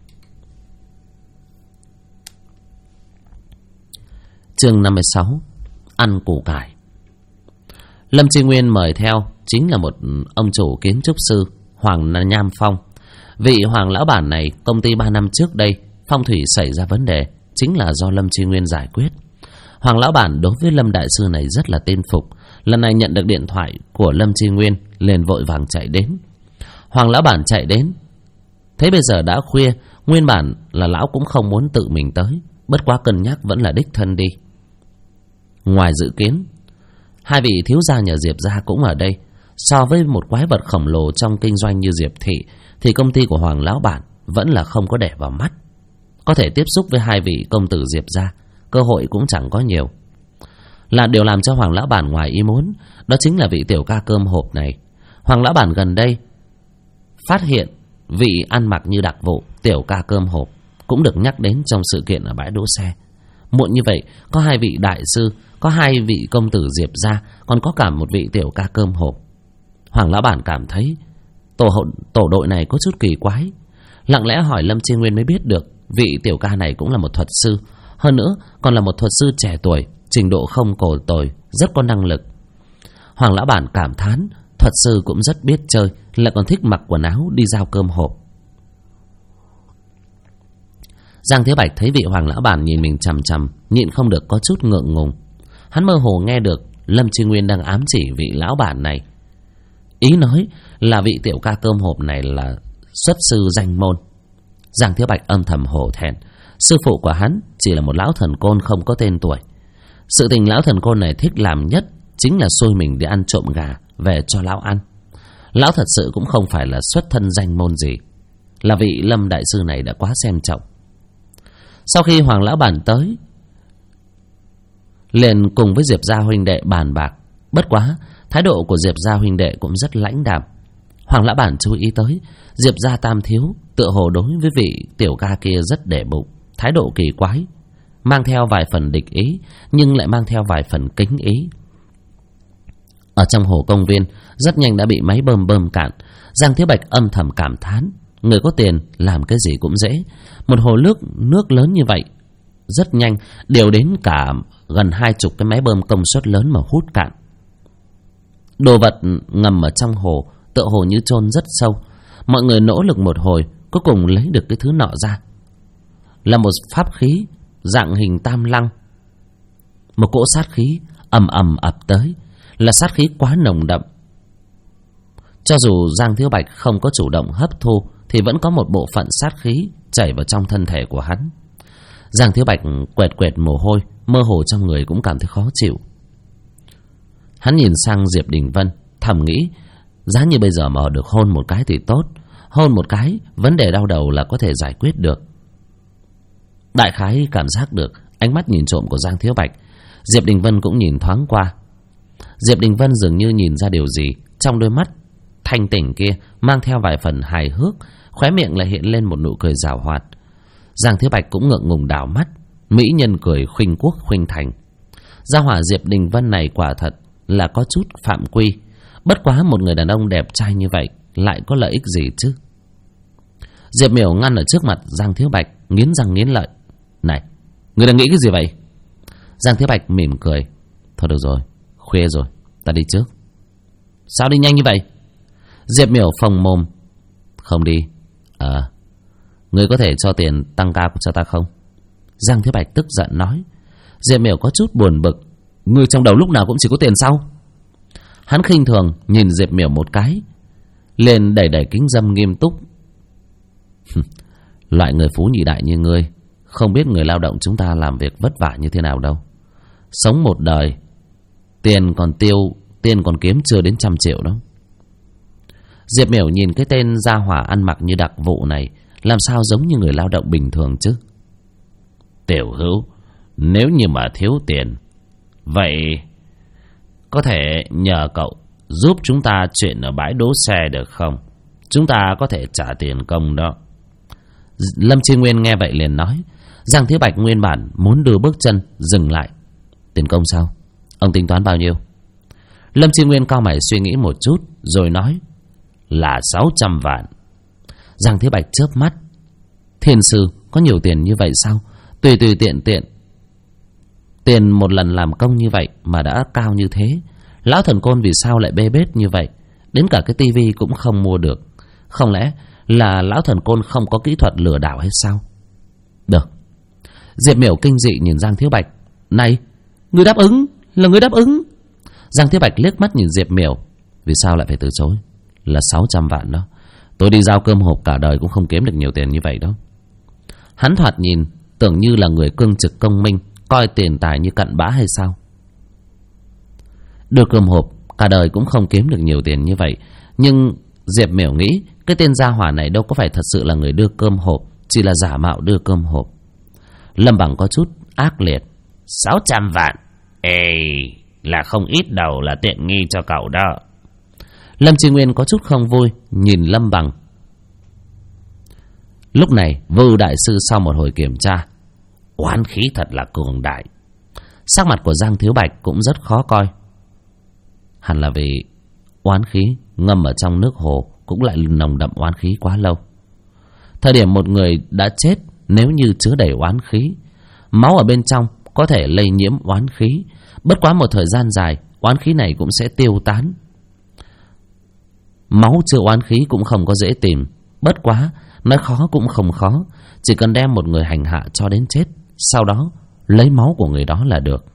Chương 56: Ăn củ cải. Lâm Tri Nguyên mời theo chính là một ông chủ kiến trúc sư Hoàng Nham Phong. Vị Hoàng lão bản này, công ty 3 năm trước đây phong thủy xảy ra vấn đề, chính là do Lâm Tri Nguyên giải quyết. Hoàng lão bản đối với Lâm đại sư này rất là tin phục. Lần này nhận được điện thoại của Lâm Tri Nguyên, liền vội vàng chạy đến. Hoàng lão bản chạy đến, thấy bây giờ đã khuya, nguyên bản là lão cũng không muốn tự mình tới, bất quá cân nhắc vẫn là đích thân đi. Ngoài dự kiến, hai vị thiếu gia nhà Diệp gia cũng ở đây. So với một quái vật khổng lồ trong kinh doanh như Diệp thị, thì công ty của Hoàng lão bản vẫn là không có để vào mắt. Có thể tiếp xúc với hai vị công tử Diệp gia, cơ hội cũng chẳng có nhiều. Là điều làm cho Hoàng lão bản ngoài ý muốn, đó chính là vị tiểu ca cơm hộp này. Hoàng lão bản gần đây phát hiện vị ăn mặc như đặc vụ tiểu ca cơm hộp cũng được nhắc đến trong sự kiện ở bãi đỗ xe. Muộn như vậy, có hai vị đại sư, có hai vị công tử Diệp gia, còn có cả một vị tiểu ca cơm hộp. Hoàng lão bản cảm thấy tổ đội này có chút kỳ quái. Lặng lẽ hỏi Lâm Tri Nguyên mới biết được vị tiểu ca này cũng là một thuật sư, hơn nữa còn là một thuật sư trẻ tuổi, trình độ không cổ tồi, rất có năng lực. Hoàng lão bản cảm thán, thuật sư cũng rất biết chơi, lại còn thích mặc quần áo đi giao cơm hộp. Giang Thiếu Bạch thấy vị Hoàng lão bản nhìn mình chằm chằm, nhịn không được có chút ngượng ngùng. Hắn mơ hồ nghe được Lâm Tri Nguyên đang ám chỉ vị lão bản này, ý nói là vị tiểu ca cơm hộp này là xuất sư danh môn. Giang Thiếu Bạch âm thầm hổ thẹn, sư phụ của hắn chỉ là một lão thần côn không có tên tuổi. Sự tình lão thần côn này thích làm nhất chính là xui mình đi ăn trộm gà về cho lão ăn. Lão thật sự cũng không phải là xuất thân danh môn gì, là vị Lâm đại sư này đã quá xem trọng. Sau khi Hoàng lão bản tới, liền cùng với Diệp gia huynh đệ bàn bạc. Bất quá thái độ của Diệp gia huynh đệ cũng rất lãnh đạm. Hoàng lão bản chú ý tới Diệp gia tam thiếu tựa hồ đối với vị tiểu ca kia rất để bụng, thái độ kỳ quái, mang theo vài phần địch ý, nhưng lại mang theo vài phần kính ý. Ở trong hồ công viên rất nhanh đã bị máy bơm cạn. Giang Thiếu Bạch âm thầm cảm thán, người có tiền làm cái gì cũng dễ. Một hồ nước lớn như vậy rất nhanh đều đến cả gần 20 cái máy bơm công suất lớn mà hút cạn. Đồ vật ngầm ở trong hồ tựa hồ như chôn rất sâu. Mọi người nỗ lực một hồi, cuối cùng lấy được cái thứ nọ ra, là một pháp khí dạng hình tam lăng. Một cỗ sát khí ầm ầm ập tới, là sát khí quá nồng đậm. Cho dù Giang Thiếu Bạch không có chủ động hấp thu, thì vẫn có một bộ phận sát khí chảy vào trong thân thể của hắn. Giang Thiếu Bạch quệt mồ hôi, mơ hồ trong người cũng cảm thấy khó chịu. Hắn nhìn sang Diệp Đình Vân, thầm nghĩ, giá như bây giờ mà được hôn một cái thì tốt. Hôn một cái, vấn đề đau đầu là có thể giải quyết được. Đại khái cảm giác được ánh mắt nhìn trộm của Giang Thiếu Bạch, Diệp Đình Vân cũng nhìn thoáng qua. Diệp Đình Vân dường như nhìn ra điều gì, trong đôi mắt thanh tỉnh kia mang theo vài phần hài hước, khóe miệng lại hiện lên một nụ cười giảo hoạt. Giang Thiếu Bạch cũng ngượng ngùng đảo mắt, mỹ nhân cười khuynh quốc khuynh thành. Gia hỏa Diệp Đình Vân này quả thật là có chút phạm quy. Bất quá một người đàn ông đẹp trai như vậy lại có lợi ích gì chứ? Diệp Miểu ngăn ở trước mặt Giang Thiếu Bạch, nghiến răng nghiến lợi. Này, người đang nghĩ cái gì vậy? Giang Thiếu Bạch mỉm cười. Thôi được rồi, khuya rồi, ta đi trước. Sao đi nhanh như vậy? Diệp Miểu phồng mồm. Không đi. Người có thể cho tiền tăng ca cho ta không? Giang Thiếu Bạch tức giận nói. Diệp Miểu có chút buồn bực. Người trong đầu lúc nào cũng chỉ có tiền sao? Hắn khinh thường nhìn Diệp Miểu một cái, lên đẩy kính dâm nghiêm túc. Loại người phú nhị đại như ngươi không biết người lao động chúng ta làm việc vất vả như thế nào đâu. Sống một đời, tiền còn kiếm chưa đến 100 triệu đâu. Diệp Miểu nhìn cái tên gia hỏa ăn mặc như đặc vụ này, làm sao giống như người lao động bình thường chứ? Tiểu Hữu, nếu như mà thiếu tiền, vậy có thể nhờ cậu giúp chúng ta chuyện ở bãi đỗ xe được không? Chúng ta có thể trả tiền công đó. Lâm Tri Nguyên nghe vậy liền nói. Giang Thiếu Bạch nguyên bản muốn đưa bước chân dừng lại. Tiền công sao? Ông tính toán bao nhiêu? Lâm Chi Nguyên cau mày suy nghĩ một chút rồi nói là 600 vạn. Giang Thiếu Bạch chớp mắt. Thiên sư có nhiều tiền như vậy sao? Tùy tiện tiền một lần làm công như vậy mà đã cao như thế. Lão thần côn vì sao lại bê bết như vậy, đến cả cái tivi cũng không mua được? Không lẽ là lão thần côn không có kỹ thuật lừa đảo hay sao? Được. Diệp Miểu kinh dị nhìn Giang Thiếu Bạch. Này, người đáp ứng, là người đáp ứng. Giang Thiếu Bạch liếc mắt nhìn Diệp Miểu. Vì sao lại phải từ chối? Là 600 vạn đó. Tôi đi giao cơm hộp cả đời cũng không kiếm được nhiều tiền như vậy đâu. Hắn thoạt nhìn tưởng như là người cương trực công minh, coi tiền tài như cặn bã hay sao? Đưa cơm hộp cả đời cũng không kiếm được nhiều tiền như vậy. Nhưng Diệp Miểu nghĩ cái tên gia hỏa này đâu có phải thật sự là người đưa cơm hộp, chỉ là giả mạo đưa cơm hộp. Lâm Bằng có chút ác liệt. 600 vạn? Ê, là không ít đâu, là tiện nghi cho cậu đó. Lâm Chi Nguyên có chút không vui nhìn Lâm Bằng. Lúc này Vưu đại sư sau một hồi kiểm tra, oán khí thật là cường đại. Sắc mặt của Giang Thiếu Bạch cũng rất khó coi. Hẳn là vì oán khí ngâm ở trong nước hồ cũng lại nồng đậm oán khí quá lâu. Thời điểm một người đã chết, nếu như chứa đầy oán khí, máu ở bên trong có thể lây nhiễm oán khí. Bất quá một thời gian dài, oán khí này cũng sẽ tiêu tán. Máu chứa oán khí cũng không có dễ tìm. Bất quá nói khó cũng không khó, chỉ cần đem một người hành hạ cho đến chết, sau đó lấy máu của người đó là được.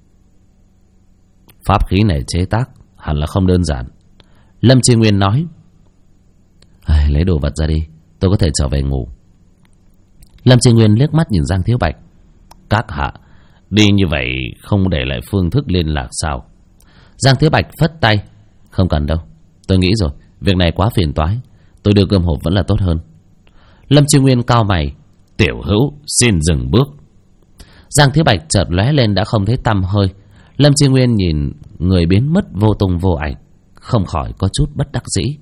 Pháp khí này chế tác hẳn là không đơn giản. Lâm Chi Nguyên nói. Lấy đồ vật ra đi, tôi có thể trở về ngủ. Lâm Chi Nguyên liếc mắt nhìn Giang Thiếu Bạch. Các hạ đi như vậy không để lại phương thức liên lạc sao? Giang Thiếu Bạch phất tay. Không cần đâu, tôi nghĩ rồi, việc này quá phiền toái, tôi đưa cơm hộp vẫn là tốt hơn. Lâm Chi Nguyên cau mày. Tiểu hữu xin dừng bước. Giang Thiếu Bạch chợt lóe lên đã không thấy tăm hơi. Lâm Chi Nguyên nhìn người biến mất vô tung vô ảnh, không khỏi có chút bất đắc dĩ.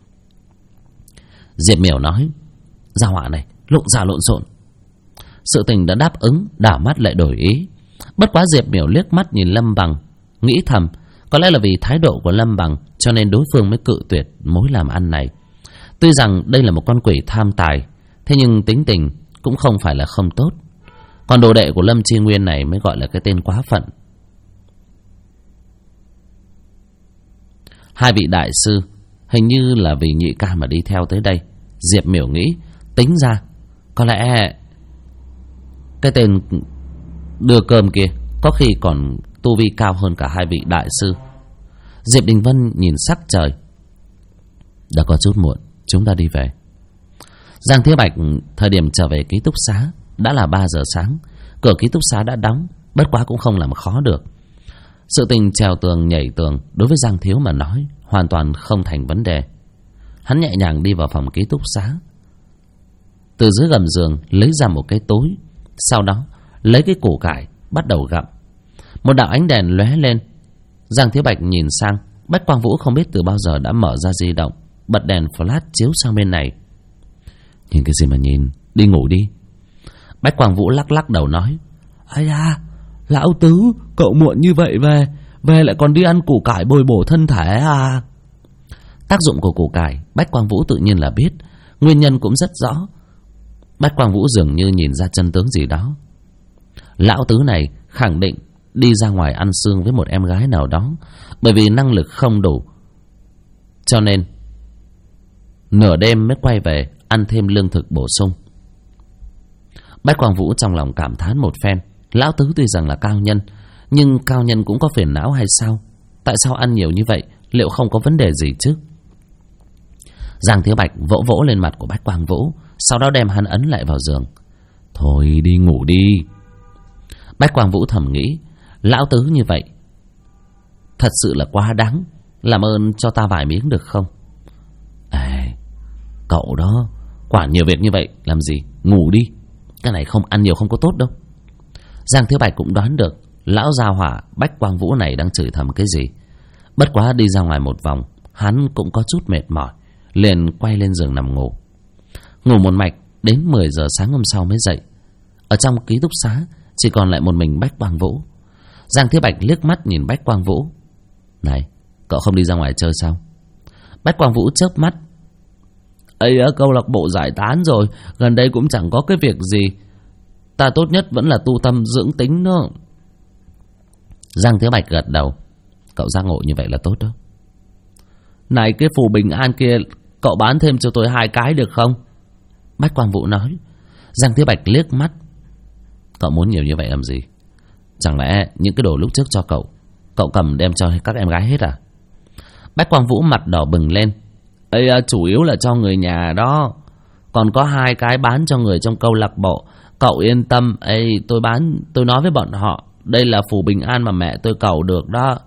Diệp Miểu nói. Gia hỏa này lộn ra lộn xộn. Sự tình đã đáp ứng, đảo mắt lại đổi ý. Bất quá Diệp Miểu liếc mắt nhìn Lâm Bằng, nghĩ thầm có lẽ là vì thái độ của Lâm Bằng cho nên đối phương mới cự tuyệt mối làm ăn này. Tuy rằng đây là một con quỷ tham tài, thế nhưng tính tình cũng không phải là không tốt. Còn đồ đệ của Lâm Chi Nguyên này mới gọi là cái tên quá phận. Hai vị đại sư hình như là vì nhị ca mà đi theo tới đây. Diệp Miểu nghĩ, tính ra có lẽ cái tên đưa cơm kia có khi còn tu vi cao hơn cả hai vị đại sư. Diệp Đình Vân nhìn sắc trời. Đã có chút muộn, chúng ta đi về. Giang Thiếu Bạch thời điểm trở về ký túc xá đã là 3 giờ sáng. Cửa ký túc xá đã đóng, bất quá cũng không làm khó được. Sự tình trèo tường nhảy tường đối với Giang Thiếu mà nói hoàn toàn không thành vấn đề. Hắn nhẹ nhàng đi vào phòng ký túc xá, từ dưới gầm giường lấy ra một cái túi, sau đó lấy cái củ cải bắt đầu gặm. Một đạo ánh đèn lóe lên. Giang Thiếu Bạch nhìn sang. Bách Quang Vũ không biết từ bao giờ đã mở ra di động, bật đèn flash chiếu sang bên này. Nhìn cái gì mà nhìn, đi ngủ đi. Bách Quang Vũ lắc lắc đầu nói. Ây da, lão tứ, cậu muộn như vậy về lại còn đi ăn củ cải bồi bổ thân thể à? Tác dụng của củ cải Bách Quang Vũ tự nhiên là biết, nguyên nhân cũng rất rõ. Bách Quang Vũ dường như nhìn ra chân tướng gì đó. Lão tứ này khẳng định đi ra ngoài ăn xương với một em gái nào đó, bởi vì năng lực không đủ, cho nên nửa đêm mới quay về ăn thêm lương thực bổ sung. Bách Quang Vũ trong lòng cảm thán một phen. Lão tứ tuy rằng là cao nhân, nhưng cao nhân cũng có phiền não hay sao? Tại sao ăn nhiều như vậy, liệu không có vấn đề gì chứ? Giang Thiếu Bạch vỗ vỗ lên mặt của Bách Quang Vũ, sau đó đem hắn ấn lại vào giường. Thôi đi ngủ đi. Bách Quang Vũ thầm nghĩ, lão tứ như vậy thật sự là quá đáng, làm ơn cho ta vài miếng được không? Cậu đó quản nhiều việc như vậy làm gì, ngủ đi. Cái này không ăn nhiều không có tốt đâu. Giang Thiếu Bạch cũng đoán được lão gia hỏa Bách Quang Vũ này đang chửi thầm cái gì. Bất quá đi ra ngoài một vòng, hắn cũng có chút mệt mỏi, liền quay lên giường nằm ngủ. Ngủ một mạch đến 10 giờ sáng hôm sau mới dậy. Ở trong ký túc xá chỉ còn lại một mình Bách Quang Vũ. Giang Thiếu Bạch liếc mắt nhìn Bách Quang Vũ. Này, Cậu không đi ra ngoài chơi sao? Bách Quang Vũ chớp mắt. Ấy, câu lạc bộ giải tán rồi, gần đây cũng chẳng có cái việc gì. Ta tốt nhất vẫn là tu tâm dưỡng tính nữa. Giang Thiếu Bạch gật đầu. Cậu giác ngộ như vậy là tốt đó. Này, cái phù bình an kia cậu bán thêm cho tôi 2 cái được không? Bách Quang Vũ nói. Giang Thiếu Bạch liếc mắt. Cậu muốn nhiều như vậy làm gì? Chẳng lẽ những cái đồ lúc trước cho cậu cầm đem cho các em gái hết à? Bách Quang Vũ mặt đỏ bừng lên. Ê, chủ yếu là cho người nhà đó. Còn có 2 cái bán cho người trong câu lạc bộ. Cậu yên tâm. Ê, tôi nói với bọn họ, đây là phù bình an mà mẹ tôi cầu được đó.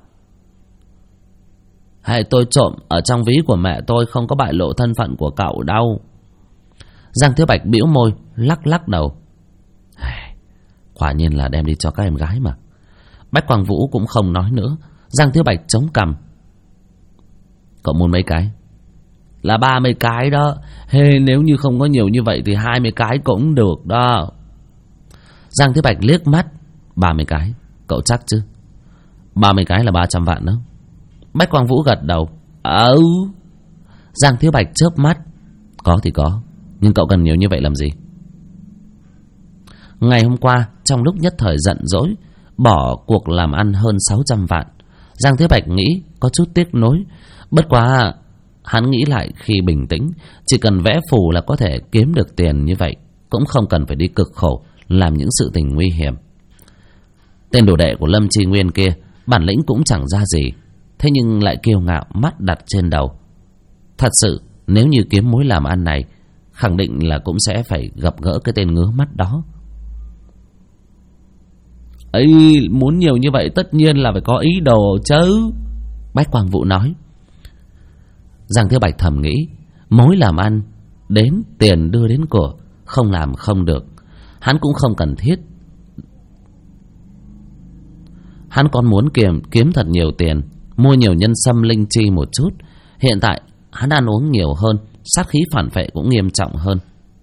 Hay tôi trộm ở trong ví của mẹ tôi, không có bại lộ thân phận của cậu đâu. Giang Thiếu Bạch bĩu môi, lắc đầu. Quả nhiên là đem đi cho các em gái mà. Bách Quang Vũ cũng không nói nữa. Giang Thiếu Bạch chống cằm. Cậu muốn mấy cái? Là 30 cái đó. Nếu như không có nhiều như vậy thì 20 cái cũng được đó. Giang Thiếu Bạch liếc mắt. 30 cái, cậu chắc chứ? 30 cái là 300 vạn đó. Bách Quang Vũ gật đầu. Giang Thiếu Bạch chớp mắt. Có thì có, nhưng cậu cần nhiều như vậy làm gì? Ngày hôm qua, trong lúc nhất thời giận dỗi, bỏ cuộc làm ăn hơn 600 vạn. Giang Thiếu Bạch nghĩ có chút tiếc nối. Bất quá hắn nghĩ lại khi bình tĩnh, chỉ cần vẽ phù là có thể kiếm được tiền như vậy, cũng không cần phải đi cực khổ làm những sự tình nguy hiểm. Tên đồ đệ của Lâm Tri Nguyên kia bản lĩnh cũng chẳng ra gì, thế nhưng lại kiêu ngạo, mắt đặt trên đầu. Thật sự nếu như kiếm mối làm ăn này, khẳng định là cũng sẽ phải gặp gỡ cái tên ngứa mắt đó. Ấy, muốn nhiều như vậy tất nhiên là phải có ý đồ chứ. Bách Quang Vũ nói. Giang Thiếu Bạch thầm nghĩ, mối làm ăn đến tiền đưa đến cửa, không làm không được. Hắn cũng không cần thiết. Hắn còn muốn kiếm thật nhiều tiền, mua nhiều nhân sâm linh chi một chút. Hiện tại hắn ăn uống nhiều hơn, sát khí phản phệ cũng nghiêm trọng hơn.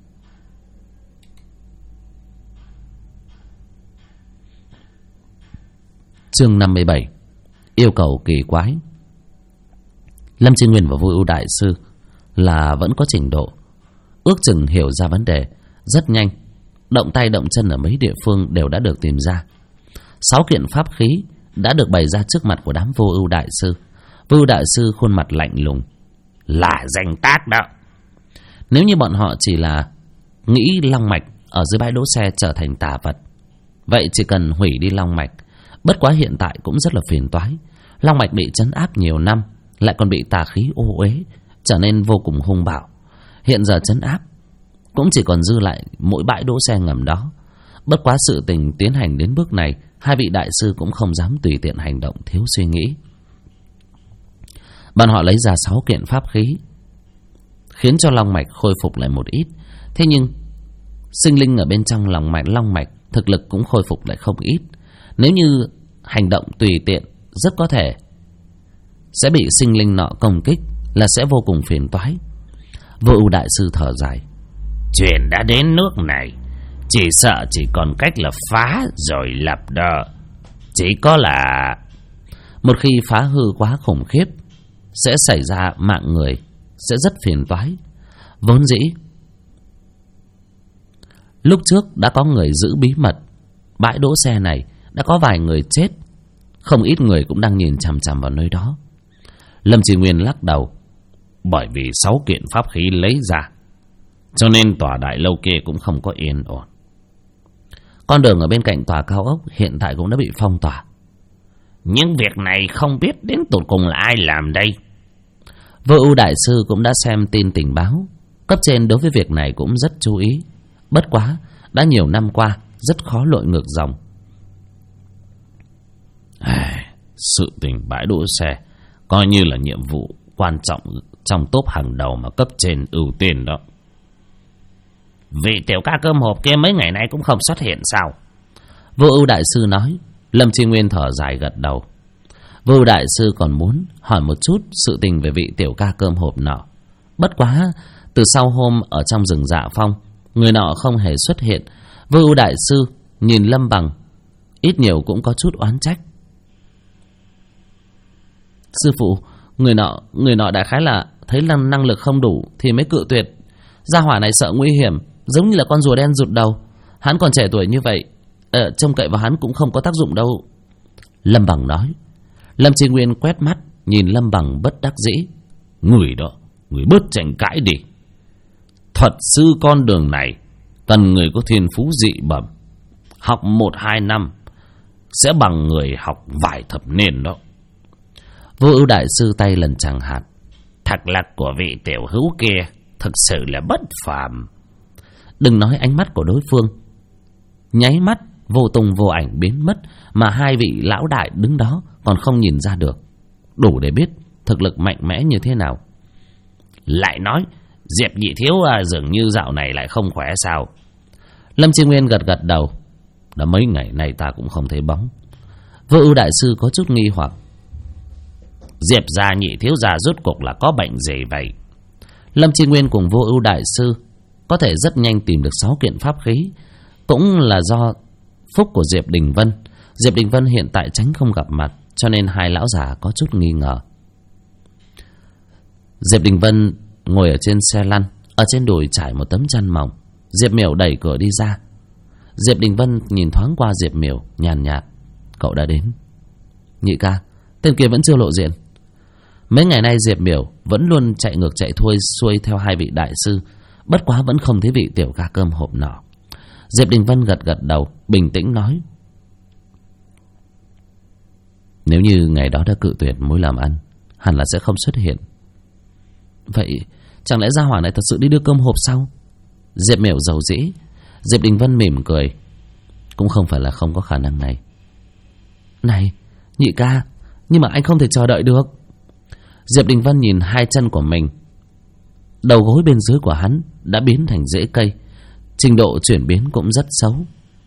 Chương 57. Yêu cầu kỳ quái. Lâm Tri Nguyên và Vô Ưu Đại Sư là vẫn có trình độ, ước chừng hiểu ra vấn đề rất nhanh. Động tay động chân ở mấy địa phương đều đã được tìm ra. 6 kiện pháp khí đã được bày ra trước mặt của đám Vô Ưu Đại Sư. Vô Ưu Đại Sư khuôn mặt lạnh lùng. Là danh tác đó. Nếu như bọn họ chỉ là nghĩ long mạch ở dưới bãi đỗ xe trở thành tà vật, vậy chỉ cần hủy đi long mạch. Bất quá hiện tại cũng rất là phiền toái. Long mạch bị trấn áp nhiều năm, lại còn bị tà khí ô uế, trở nên vô cùng hung bạo. Hiện giờ trấn áp cũng chỉ còn dư lại mỗi bãi đỗ xe ngầm đó. Bất quá sự tình tiến hành đến bước này, 2 vị đại sư cũng không dám tùy tiện hành động thiếu suy nghĩ. Bọn họ lấy ra 6 kiện pháp khí, khiến cho long mạch khôi phục lại một ít. Thế nhưng sinh linh ở bên trong long mạch thực lực cũng khôi phục lại không ít. Nếu như hành động tùy tiện, rất có thể sẽ bị sinh linh nọ công kích, là sẽ vô cùng phiền toái. Vô Ưu Đại Sư thở dài. Chuyện đã đến nước này, chỉ sợ chỉ còn cách là phá rồi lập đó. Chỉ có là một khi phá hư quá khủng khiếp, sẽ xảy ra mạng người, sẽ rất phiền toái. Vốn dĩ lúc trước đã có người giữ bí mật bãi đỗ xe này, đã có vài người chết, không ít người cũng đang nhìn chằm chằm vào nơi đó. Lâm Tri Nguyên lắc đầu. Bởi vì 6 kiện pháp khí lấy ra, cho nên tòa đại lâu kia cũng không có yên ổn. Con đường ở bên cạnh tòa cao ốc hiện tại cũng đã bị phong tỏa. Nhưng việc này không biết đến tột cùng là ai làm đây. Vô Ưu Đại Sư cũng đã xem tin tình báo. Cấp trên đối với việc này cũng rất chú ý. Bất quá đã nhiều năm qua, rất khó lội ngược dòng. Sự tình bãi đỗ xe coi như là nhiệm vụ quan trọng trong top hàng đầu mà cấp trên ưu tiên đó. Vị tiểu ca cơm hộp kia mấy ngày nay cũng không xuất hiện sao? Vô Ưu Đại Sư nói. Lâm Tri Nguyên thở dài gật đầu. Vô Ưu Đại Sư còn muốn hỏi một chút sự tình về vị tiểu ca cơm hộp nọ. Bất quá từ sau hôm ở trong rừng Dạ Phong, người nọ không hề xuất hiện. Vô Ưu Đại Sư nhìn Lâm Bằng, ít nhiều cũng có chút oán trách. Sư phụ, người nọ đại khái là thấy năng lực không đủ thì mới cự tuyệt. Gia hỏa này sợ nguy hiểm, giống như là con rùa đen rụt đầu. Hắn còn trẻ tuổi như vậy, trông cậy vào hắn cũng không có tác dụng đâu. Lâm Bằng nói. Lâm Tri Nguyên quét mắt nhìn Lâm Bằng bất đắc dĩ. Người đó, người bớt tranh cãi đi. Thuật sư con đường này cần người có thiên phú dị bẩm. Học 1-2 năm sẽ bằng người học vài thập niên đó. Vô Ưu đại sư tay lần chẳng hạt. Thật là của vị tiểu hữu kia thực sự là bất phàm. Đừng nói ánh mắt của đối phương nháy mắt vô tung vô ảnh biến mất, mà hai vị lão đại đứng đó còn không nhìn ra được, đủ để biết thực lực mạnh mẽ như thế nào. Lại nói Diệp nhị thiếu dường như dạo này lại không khỏe sao? Lâm Tri Nguyên gật gật đầu. Đã mấy ngày nay ta cũng không thấy bóng. Vô Ưu đại sư có chút nghi hoặc. Diệp gia nhị thiếu gia rốt cuộc là có bệnh gì vậy? Lâm Tri Nguyên cùng Vô Ưu đại sư có thể rất nhanh tìm được 6 kiện pháp khí, cũng là do phúc của Diệp Đình Vân. Diệp Đình Vân hiện tại tránh không gặp mặt, cho nên hai lão già có chút nghi ngờ. Diệp Đình Vân ngồi ở trên xe lăn, ở trên đùi trải một tấm chăn mỏng. Diệp Miểu đẩy cửa đi ra. Diệp Đình Vân nhìn thoáng qua Diệp Miểu, nhàn nhạt. Cậu đã đến. Nhị ca, tên kia vẫn chưa lộ diện. Mấy ngày nay Diệp Miểu vẫn luôn chạy ngược chạy xuôi theo hai vị đại sư, bất quá vẫn không thấy vị tiểu ca cơm hộp nọ. Diệp Đình Vân gật gật đầu, bình tĩnh nói. Nếu như ngày đó đã cự tuyệt mối làm ăn, hẳn là sẽ không xuất hiện. Vậy chẳng lẽ gia hỏa này thật sự đi đưa cơm hộp sao? Diệp Miểu dầu dĩ. Diệp Đình Vân mỉm cười. Cũng không phải là không có khả năng này. Này nhị ca, nhưng mà anh không thể chờ đợi được. Diệp Đình Vân nhìn hai chân của mình. Đầu gối bên dưới của hắn đã biến thành rễ cây, trình độ chuyển biến cũng rất xấu.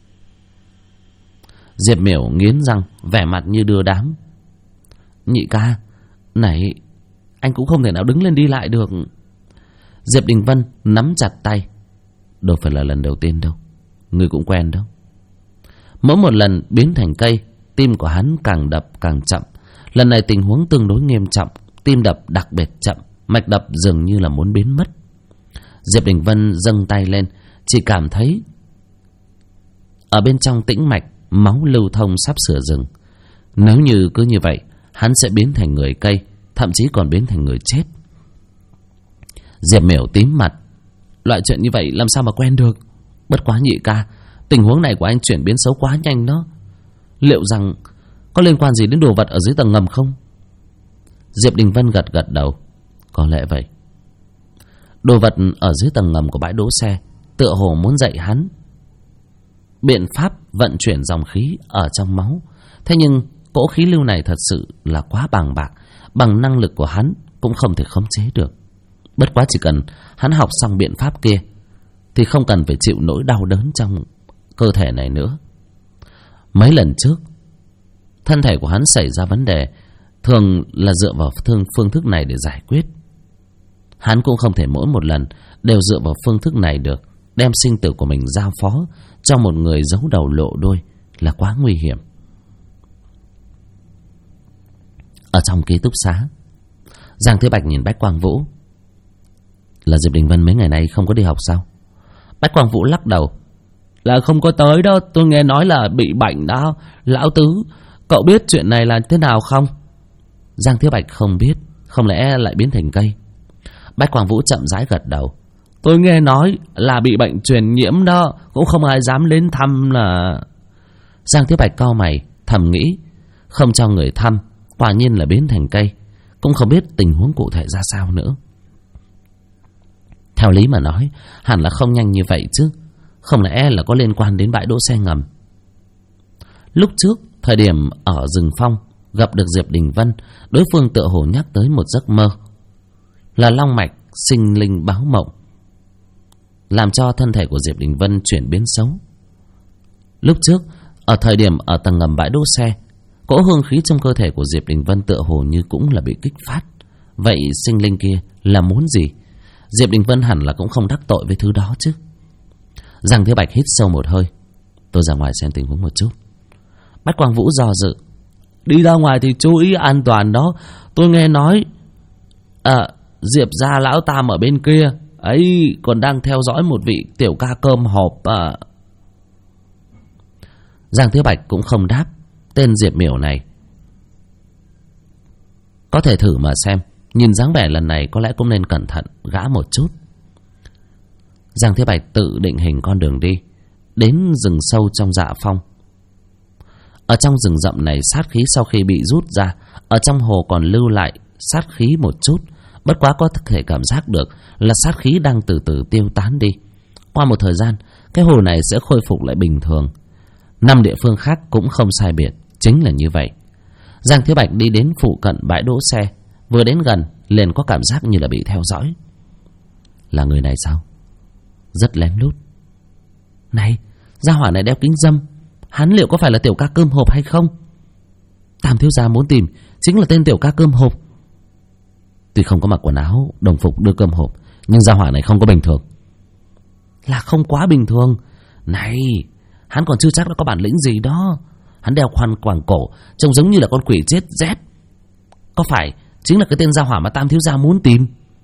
Diệp Miểu nghiến răng, vẻ mặt như đưa đám. Nhị ca, này anh cũng không thể nào đứng lên đi lại được. Diệp Đình Vân nắm chặt tay. Đâu phải là lần đầu tiên đâu, người cũng quen đâu. Mỗi một lần biến thành cây, tim của hắn càng đập càng chậm. Lần này tình huống tương đối nghiêm trọng, tim đập đặc biệt chậm, mạch đập dường như là muốn biến mất. Diệp Đình Vân dâng tay lên, chỉ cảm thấy ở bên trong tĩnh mạch máu lưu thông sắp sửa dừng. Nếu như cứ như vậy, hắn sẽ biến thành người cây, thậm chí còn biến thành người chết. Diệp Miểu tím mặt. Loại chuyện như vậy làm sao mà quen được? Bất quá nhị ca, tình huống này của anh chuyển biến xấu quá nhanh đó. Liệu rằng có liên quan gì đến đồ vật ở dưới tầng ngầm không? Diệp Đình Vân gật gật đầu. Có lẽ vậy. Đồ vật ở dưới tầng ngầm của bãi đỗ xe tựa hồ muốn dạy hắn biện pháp vận chuyển dòng khí ở trong máu. Thế nhưng cỗ khí lưu này thật sự là quá bàng bạc, bằng năng lực của hắn cũng không thể khống chế được. Bất quá chỉ cần hắn học xong biện pháp kia thì không cần phải chịu nỗi đau đớn trong cơ thể này nữa. Mấy lần trước thân thể của hắn xảy ra vấn đề, thường là dựa vào phương thức này để giải quyết. Hắn cũng không thể mỗi một lần đều dựa vào phương thức này được, đem sinh tử của mình giao phó cho một người giấu đầu lộ đuôi là quá nguy hiểm. Ở trong ký túc xá, Giang Thế Bạch nhìn Bách Quang Vũ. Là Diệp Đình Vân mấy ngày nay không có đi học sao? Bách Quang Vũ lắc đầu. Là không có tới đâu, tôi nghe nói là bị bệnh đó. Lão Tứ, cậu biết chuyện này là thế nào không? Giang Thế Bạch không biết. Không lẽ lại biến thành cây? Bách Quang Vũ chậm rãi gật đầu. Tôi nghe nói là bị bệnh truyền nhiễm đó, cũng không ai dám đến thăm là... Giang Thế Bạch cau mày, thầm nghĩ. Không cho người thăm, quả nhiên là biến thành cây. Cũng không biết tình huống cụ thể ra sao nữa. Theo lý mà nói, hẳn là không nhanh như vậy chứ. Không lẽ là có liên quan đến bãi đỗ xe ngầm? Lúc trước, thời điểm ở rừng phong gặp được Diệp Đình Vân, đối phương tựa hồ nhắc tới một giấc mơ là long mạch sinh linh báo mộng, làm cho thân thể của Diệp Đình Vân chuyển biến xấu. Lúc trước, ở thời điểm ở tầng ngầm bãi đỗ xe, cỗ hương khí trong cơ thể của Diệp Đình Vân tựa hồ như cũng là bị kích phát. Vậy sinh linh kia là muốn gì? Diệp Đình Vân hẳn là cũng không đắc tội với thứ đó chứ. Giang Thế Bạch hít sâu một hơi. Tôi ra ngoài xem tình huống một chút. Bách Quang Vũ do dự. Đi ra ngoài thì chú ý an toàn đó. Tôi nghe nói Diệp gia lão tam ở bên kia ấy còn đang theo dõi một vị tiểu ca cơm hộp Giang Thiếu Bạch cũng không đáp. Tên Diệp Miểu này có thể thử mà xem. Nhìn dáng vẻ lần này có lẽ cũng nên cẩn thận gã một chút. Giang Thiếu Bạch tự định hình con đường đi đến rừng sâu trong Dạ Phong. Ở trong rừng rậm này sát khí sau khi bị rút ra, ở trong hồ còn lưu lại sát khí một chút. Bất quá có thể cảm giác được là sát khí đang từ từ tiêu tán đi. Qua một thời gian, cái hồ này sẽ khôi phục lại bình thường. 5 địa phương khác cũng không sai biệt, chính là như vậy. Giang Thiếu Bạch đi đến phụ cận bãi đỗ xe. Vừa đến gần liền có cảm giác như là bị theo dõi. Là người này sao? Rất lén lút. Này, gia hỏa này đeo kính râm, hắn liệu có phải là tiểu ca cơm hộp hay không? Tam thiếu gia muốn tìm chính là tên tiểu ca cơm hộp. Tuy không có mặc quần áo đồng phục đưa cơm hộp, nhưng gia hỏa này không có bình thường. Là không quá bình thường. Này, hắn còn chưa chắc đã có bản lĩnh gì đó. Hắn đeo khoan quàng cổ, trông giống như là con quỷ chết rét. Có phải chính là cái tên gia hỏa mà Tam thiếu gia muốn tìm?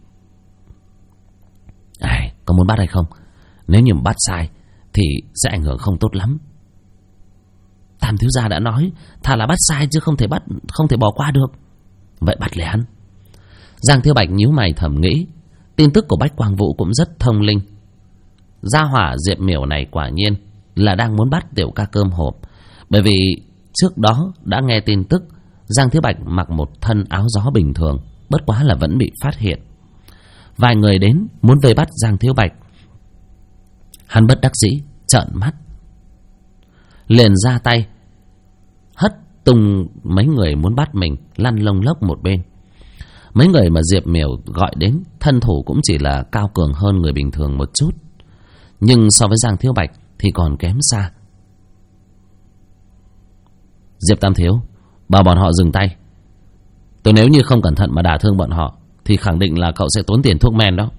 Có muốn bắt hay không? Nếu như bắt sai thì sẽ ảnh hưởng không tốt lắm. Tam thiếu gia đã nói thà là bắt sai chứ không thể bỏ qua được. Vậy bắt lấy hắn. Giang Thiếu Bạch nhíu mày thầm nghĩ. Tin tức của Bách Quang Vũ cũng rất thông linh. Gia hỏa Diệp Miểu này quả nhiên là đang muốn bắt tiểu ca cơm hộp. Bởi vì trước đó đã nghe tin tức Giang Thiếu Bạch mặc một thân áo gió bình thường, bất quá là vẫn bị phát hiện. Vài người đến muốn vây bắt Giang Thiếu Bạch. Hắn bất đắc dĩ trợn mắt, liền ra tay hất tung mấy người muốn bắt mình lăn lông lốc một bên. Mấy người mà Diệp Miểu gọi đến thân thủ cũng chỉ là cao cường hơn người bình thường một chút, nhưng so với Giang Thiếu Bạch thì còn kém xa. Diệp Tam Thiếu, bảo bọn họ dừng tay. Tôi nếu như không cẩn thận mà đả thương bọn họ thì khẳng định là cậu sẽ tốn tiền thuốc men đó.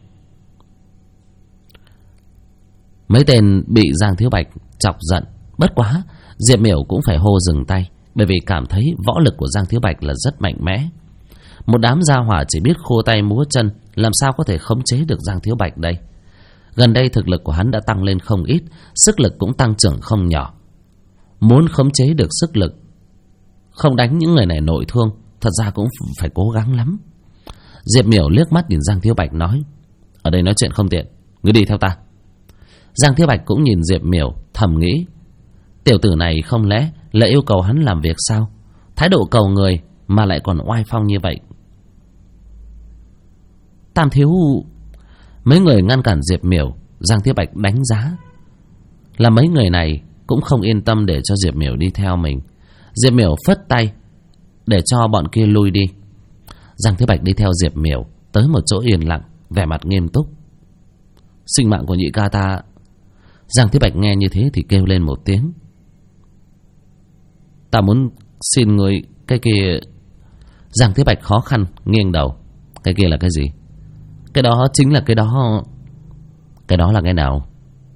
Mấy tên bị Giang Thiếu Bạch chọc giận. Bất quá Diệp Miểu cũng phải hô dừng tay, bởi vì cảm thấy võ lực của Giang Thiếu Bạch là rất mạnh mẽ. Một đám gia hỏa chỉ biết khô tay múa chân, làm sao có thể khống chế được Giang Thiếu Bạch đây. Gần đây thực lực của hắn đã tăng lên không ít, sức lực cũng tăng trưởng không nhỏ. Muốn khống chế được sức lực, không đánh những người này nội thương, thật ra cũng phải cố gắng lắm. Diệp Miểu liếc mắt nhìn Giang Thiếu Bạch nói: ở đây nói chuyện không tiện, ngươi đi theo ta. Giang Thiếu Bạch cũng nhìn Diệp Miểu thầm nghĩ, tiểu tử này không lẽ lại yêu cầu hắn làm việc sao? Thái độ cầu người mà lại còn oai phong như vậy. Tam thiếu. Mấy người ngăn cản Diệp Miểu. Giang Thiếu Bạch đánh giá là mấy người này cũng không yên tâm để cho Diệp Miểu đi theo mình. Diệp Miểu phất tay để cho bọn kia lui đi. Giang Thiếu Bạch đi theo Diệp Miểu tới một chỗ yên lặng, vẻ mặt nghiêm túc. Sinh mạng của nhị ca ta. Giang Thiếu Bạch nghe như thế thì kêu lên một tiếng. Ta muốn xin người cái kia. Giang Thiếu Bạch khó khăn nghiêng đầu. Cái kia là cái gì? Cái đó chính là cái đó. Cái đó là cái nào?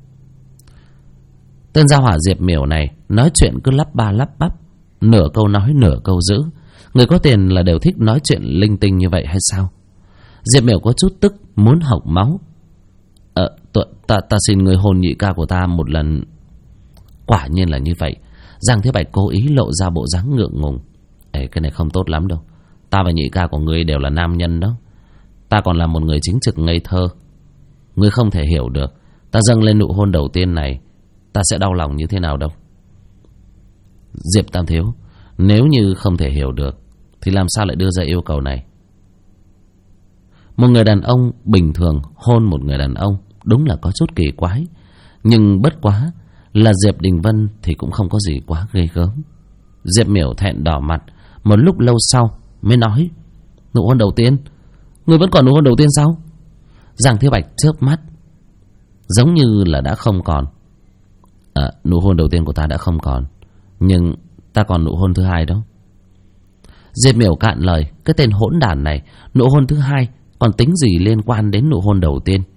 Tên gia hỏa Diệp Miểu này nói chuyện cứ lắp ba lắp bắp, nửa câu nói nửa câu giữ. Người có tiền là đều thích nói chuyện linh tinh như vậy hay sao? Diệp Miểu có chút tức muốn hộc máu. Ta xin người hôn nhị ca của ta một lần. Quả nhiên là như vậy. Giang Thiếu Bạch cố ý lộ ra bộ dáng ngượng ngùng. Cái này không tốt lắm đâu. Ta và nhị ca của ngươi đều là nam nhân đó. Ta còn là một người chính trực ngây thơ. Ngươi không thể hiểu được ta dâng lên nụ hôn đầu tiên này ta sẽ đau lòng như thế nào đâu. Diệp Tam Thiếu, nếu như không thể hiểu được thì làm sao lại đưa ra yêu cầu này? Một người đàn ông bình thường hôn một người đàn ông đúng là có chút kỳ quái, nhưng bất quá là Diệp Đình Vân thì cũng không có gì quá ghê gớm. Diệp Miểu thẹn đỏ mặt. Một lúc lâu sau mới nói: nụ hôn đầu tiên? Người vẫn còn nụ hôn đầu tiên sao? Giang Thiếu Bạch chớp mắt, giống như là đã không còn. Nụ hôn đầu tiên của ta đã không còn, nhưng ta còn nụ hôn thứ hai đó. Diệp Miểu cạn lời. Cái tên hỗn đản này, nụ hôn thứ hai còn tính gì liên quan đến nụ hôn đầu tiên?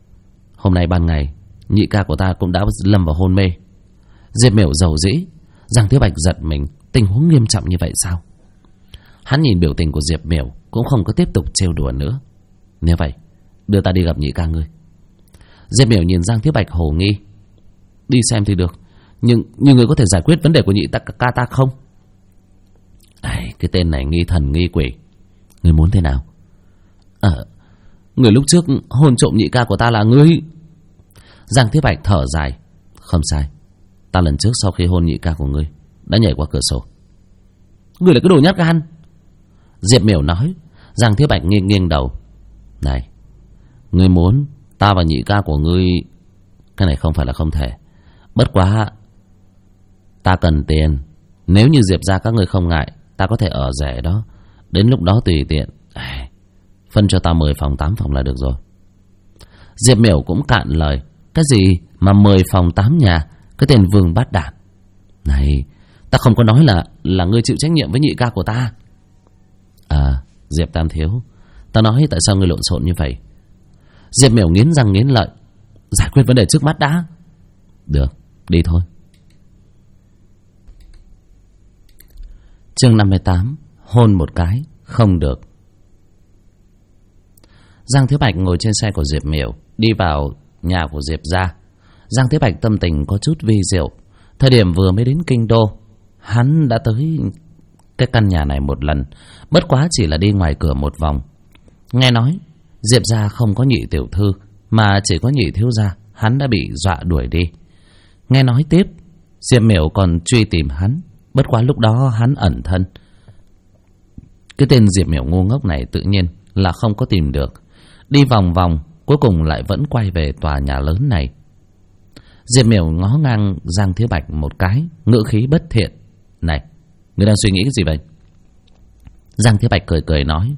Hôm nay ban ngày nhị ca của ta cũng đã lâm vào hôn mê. Diệp Miểu dầu dĩ. Giang Thiếu Bạch giật mình. Tình huống nghiêm trọng như vậy sao? Hắn nhìn biểu tình của Diệp Miểu cũng không có tiếp tục trêu đùa nữa. Nếu vậy, đưa ta đi gặp nhị ca ngươi. Diệp Miểu nhìn Giang Thiếu Bạch hồ nghi. Đi xem thì được, nhưng người có thể giải quyết vấn đề của nhị ca ta không? Cái tên này nghi thần nghi quỷ. Ngươi muốn thế nào? Người lúc trước hôn trộm nhị ca của ta là ngươi. Giang Thiếu Bạch thở dài. Không sai, ta lần trước sau khi hôn nhị ca của ngươi đã nhảy qua cửa sổ. Ngươi là cái đồ nhát gan. Diệp Miểu nói. Giang Thiếu Bạch nghiêng đầu. Này, ngươi muốn ta và nhị ca của ngươi, cái này không phải là không thể. Bất quá ta cần tiền. Nếu như Diệp gia các ngươi không ngại, ta có thể ở rẻ đó. Đến lúc đó tùy tiện phân cho ta 10 phòng 8 phòng là được rồi. Diệp Miểu cũng cạn lời. Cái gì mà 10 phòng 8 nhà? Cái tên vương bát đản này, ta không có nói là ngươi chịu trách nhiệm với nhị ca của ta. Diệp Tam Thiếu, ta nói tại sao ngươi lộn xộn như vậy? Diệp Miểu nghiến răng nghiến lợi. Giải quyết vấn đề trước mắt đã. Được, đi thôi. Chương 58. Hôn một cái không được. Giang Thiếu Bạch ngồi trên xe của Diệp Miểu đi vào nhà của Diệp gia. Giang Thiếu Bạch tâm tình có chút vi diệu. Thời điểm vừa mới đến kinh đô, hắn đã tới cái căn nhà này một lần, bất quá chỉ là đi ngoài cửa một vòng. Nghe nói Diệp gia không có nhị tiểu thư mà chỉ có nhị thiếu gia, hắn đã bị dọa đuổi đi. Nghe nói tiếp Diệp Miểu còn truy tìm hắn, bất quá lúc đó hắn ẩn thân. Cái tên Diệp Miểu ngu ngốc này tự nhiên là không có tìm được. Đi vòng vòng cuối cùng lại vẫn quay về tòa nhà lớn này. Diệp Miểu ngó ngang Giang Thiếu Bạch một cái, ngữ khí bất thiện. Này, ngươi đang suy nghĩ cái gì vậy? Giang Thiếu Bạch cười nói.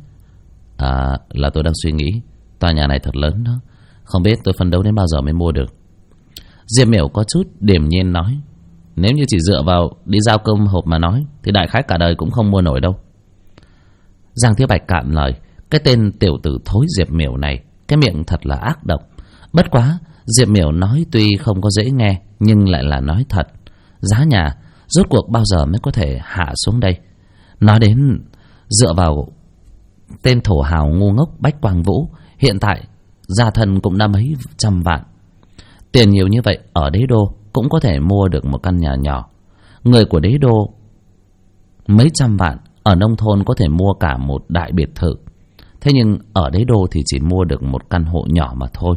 Là tôi đang suy nghĩ tòa nhà này thật lớn đó, không biết tôi phấn đấu đến bao giờ mới mua được. Diệp Miểu có chút điềm nhiên nói. Nếu như chỉ dựa vào đi giao cơm hộp mà nói thì đại khái cả đời cũng không mua nổi đâu. Giang Thiếu Bạch cạn lời. Cái tên tiểu tử thối Diệp Miểu này, cái miệng thật là ác độc. Bất quá Diệp Miểu nói tuy không có dễ nghe, nhưng lại là nói thật. Giá nhà rốt cuộc bao giờ mới có thể hạ xuống đây? Nói đến dựa vào tên thổ hào ngu ngốc Bách Quang Vũ, hiện tại gia thân cũng đã mấy trăm vạn. Tiền nhiều như vậy ở đế đô cũng có thể mua được một căn nhà nhỏ. Người của đế đô mấy trăm vạn ở nông thôn có thể mua cả một đại biệt thự. Thế nhưng ở đế đô thì chỉ mua được một căn hộ nhỏ mà thôi.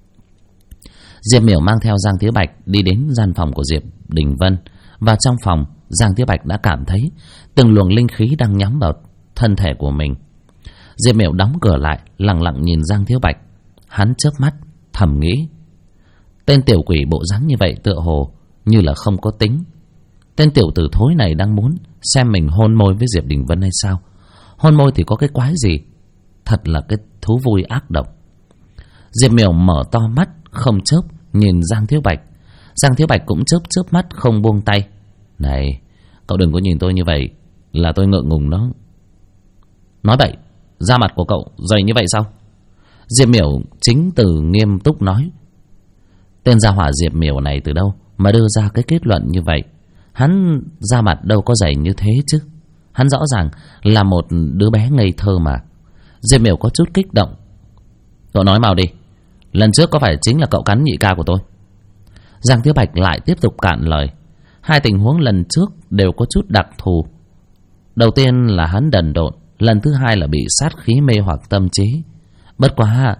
Diệp Miểu mang theo Giang Thiếu Bạch đi đến gian phòng của Diệp Đình Vân. Và trong phòng, Giang Thiếu Bạch đã cảm thấy từng luồng linh khí đang nhắm vào thân thể của mình. Diệp Miểu đóng cửa lại, lặng lặng nhìn Giang Thiếu Bạch. Hắn chớp mắt thầm nghĩ, tên tiểu quỷ bộ dáng như vậy tựa hồ như là không có tính. Tên tiểu tử thối này đang muốn xem mình hôn môi với Diệp Đình Vân hay sao? Hôn môi thì có cái quái gì? Thật là cái thú vui ác độc. Diệp Miểu mở to mắt không chớp nhìn Giang Thiếu Bạch. Giang Thiếu Bạch cũng chớp mắt không buông tay. Này, cậu đừng có nhìn tôi như vậy, là tôi ngượng ngùng đó. Nói vậy, da mặt của cậu dày như vậy sao? Diệp Miểu chính từ nghiêm túc nói. Tên gia hỏa Diệp Miểu này từ đâu mà đưa ra cái kết luận như vậy? Hắn da mặt đâu có dày như thế chứ. Hắn rõ ràng là một đứa bé ngây thơ mà. Diệp Miểu có chút kích động. Cậu nói mau đi, lần trước có phải chính là cậu cắn nhị ca của tôi? Giang Thiếu Bạch lại tiếp tục cạn lời. Hai tình huống lần trước đều có chút đặc thù. Đầu tiên là hắn đần độn, lần thứ hai là bị sát khí mê hoặc tâm trí. Bất quá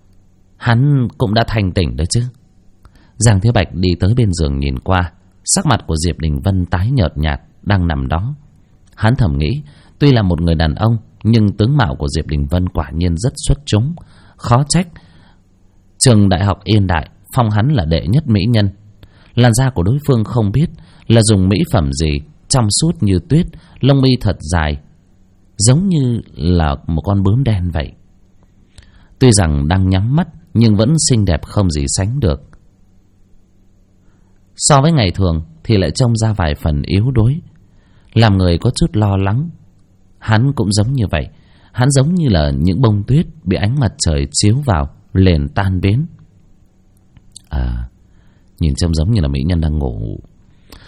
hắn cũng đã thành tỉnh đấy chứ. Giang Thiếu Bạch đi tới bên giường nhìn qua. Sắc mặt của Diệp Đình Vân tái nhợt nhạt, đang nằm đó. Hắn thầm nghĩ, tuy là một người đàn ông, nhưng tướng mạo của Diệp Đình Vân quả nhiên rất xuất chúng. Khó trách trường đại học Yên Đại phong hắn là đệ nhất mỹ nhân. Làn da của đối phương không biết là dùng mỹ phẩm gì, trong suốt như tuyết, lông mi thật dài, giống như là một con bướm đen vậy. Tuy rằng đang nhắm mắt, nhưng vẫn xinh đẹp không gì sánh được. So với ngày thường thì lại trông ra vài phần yếu đuối, làm người có chút lo lắng. Hắn cũng giống như vậy. Hắn giống như là những bông tuyết bị ánh mặt trời chiếu vào liền tan biến. Nhìn trông giống như là mỹ nhân đang ngủ.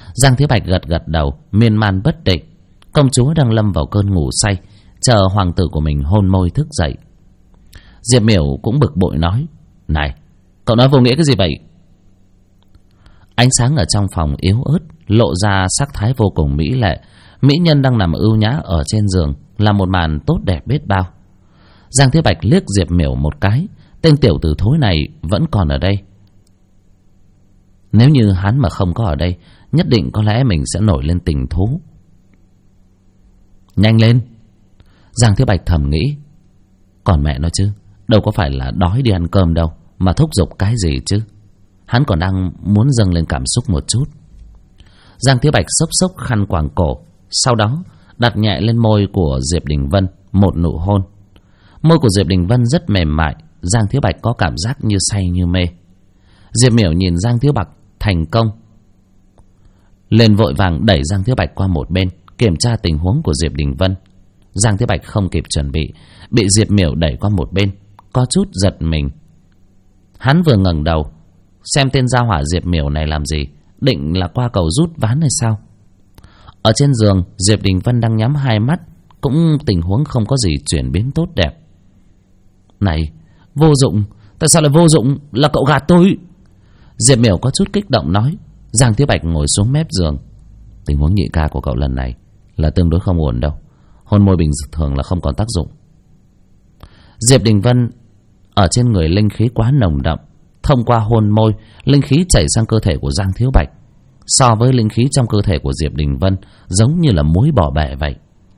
Giang Thiếu Bạch gật gật đầu, miên man bất định. Công chúa đang lâm vào cơn ngủ say, chờ hoàng tử của mình hôn môi thức dậy. Diệp Miểu cũng bực bội nói: "Này, cậu nói vô nghĩa cái gì vậy?" Ánh sáng ở trong phòng yếu ớt, lộ ra sắc thái vô cùng mỹ lệ. Mỹ nhân đang nằm ưu nhã ở trên giường là một màn tốt đẹp biết bao. Giang Thiếu Bạch liếc Diệp Miểu một cái, tên tiểu tử thối này vẫn còn ở đây. Nếu như hắn mà không có ở đây, nhất định có lẽ mình sẽ nổi lên tình thú. Nhanh lên! Giang Thiếu Bạch thầm nghĩ. Còn mẹ nó chứ, đâu có phải là đói đi ăn cơm đâu mà thúc giục cái gì chứ. Hắn còn đang muốn dâng lên cảm xúc một chút. Giang Thiếu Bạch xốc xốc khăn quàng cổ, sau đó đặt nhẹ lên môi của Diệp Đình Vân một nụ hôn. Môi của Diệp Đình Vân rất mềm mại, Giang Thiếu Bạch có cảm giác như say như mê. Diệp Miểu nhìn Giang Thiếu Bạch thành công, lên vội vàng đẩy Giang Thiếu Bạch qua một bên, kiểm tra tình huống của Diệp Đình Vân. Giang Thiếu Bạch không kịp chuẩn bị Diệp Miểu đẩy qua một bên, có chút giật mình. Hắn vừa ngẩng đầu xem tên gia hỏa Diệp Miểu này làm gì, định là qua cầu rút ván hay sao? Ở trên giường, Diệp Đình Vân đang nhắm hai mắt, cũng tình huống không có gì chuyển biến tốt đẹp. Này, vô dụng, tại sao lại vô dụng? Là cậu gạt tôi. Diệp Miểu có chút kích động nói. Giang Thiếu Bạch ngồi xuống mép giường. Tình huống nhị ca của cậu lần này là tương đối không ổn đâu. Hôn môi bình thường là không còn tác dụng. Diệp Đình Vân ở trên người linh khí quá nồng đậm, thông qua hôn môi, linh khí chảy sang cơ thể của Giang Thiếu Bạch. So với linh khí trong cơ thể của Diệp Đình Vân, giống như là muối bỏ bể vậy.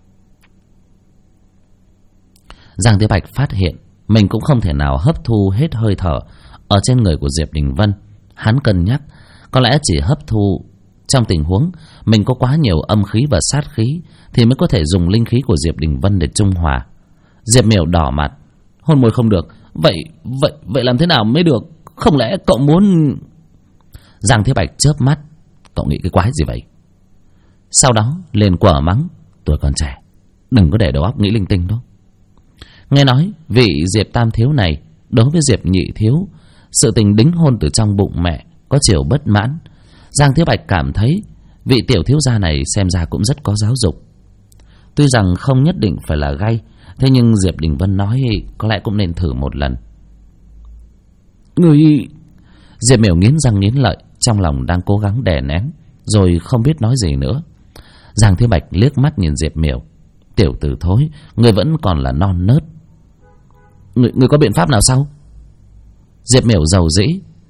Giang Thiếu Bạch phát hiện mình cũng không thể nào hấp thu hết hơi thở ở trên người của Diệp Đình Vân. Hắn cân nhắc, có lẽ chỉ hấp thu trong tình huống mình có quá nhiều âm khí và sát khí thì mới có thể dùng linh khí của Diệp Đình Vân để trung hòa. Diệp Miểu đỏ mặt. Hôn môi không được, vậy làm thế nào mới được? Không lẽ cậu muốn... Giang Thiếu Bạch chớp mắt. Cậu nghĩ cái quái gì vậy? Sau đó lên quở mắng. Tuổi còn trẻ, đừng có để đầu óc nghĩ linh tinh đó. Nghe nói vị Diệp Tam Thiếu này đối với Diệp Nhị Thiếu, sự tình đính hôn từ trong bụng mẹ có chiều bất mãn. Giang Thiếu Bạch cảm thấy vị tiểu thiếu gia này xem ra cũng rất có giáo dục. Tuy rằng không nhất định phải là gay, thế nhưng Diệp Đình Vân nói có lẽ cũng nên thử một lần. Người... Diệp Miểu nghiến răng nghiến lợi, trong lòng đang cố gắng đè nén, rồi không biết nói gì nữa. Giang Thiếu Bạch liếc mắt nhìn Diệp Miểu. Tiểu tử thối, người vẫn còn là non nớt. Người có biện pháp nào sao? Diệp Miểu rầu rĩ.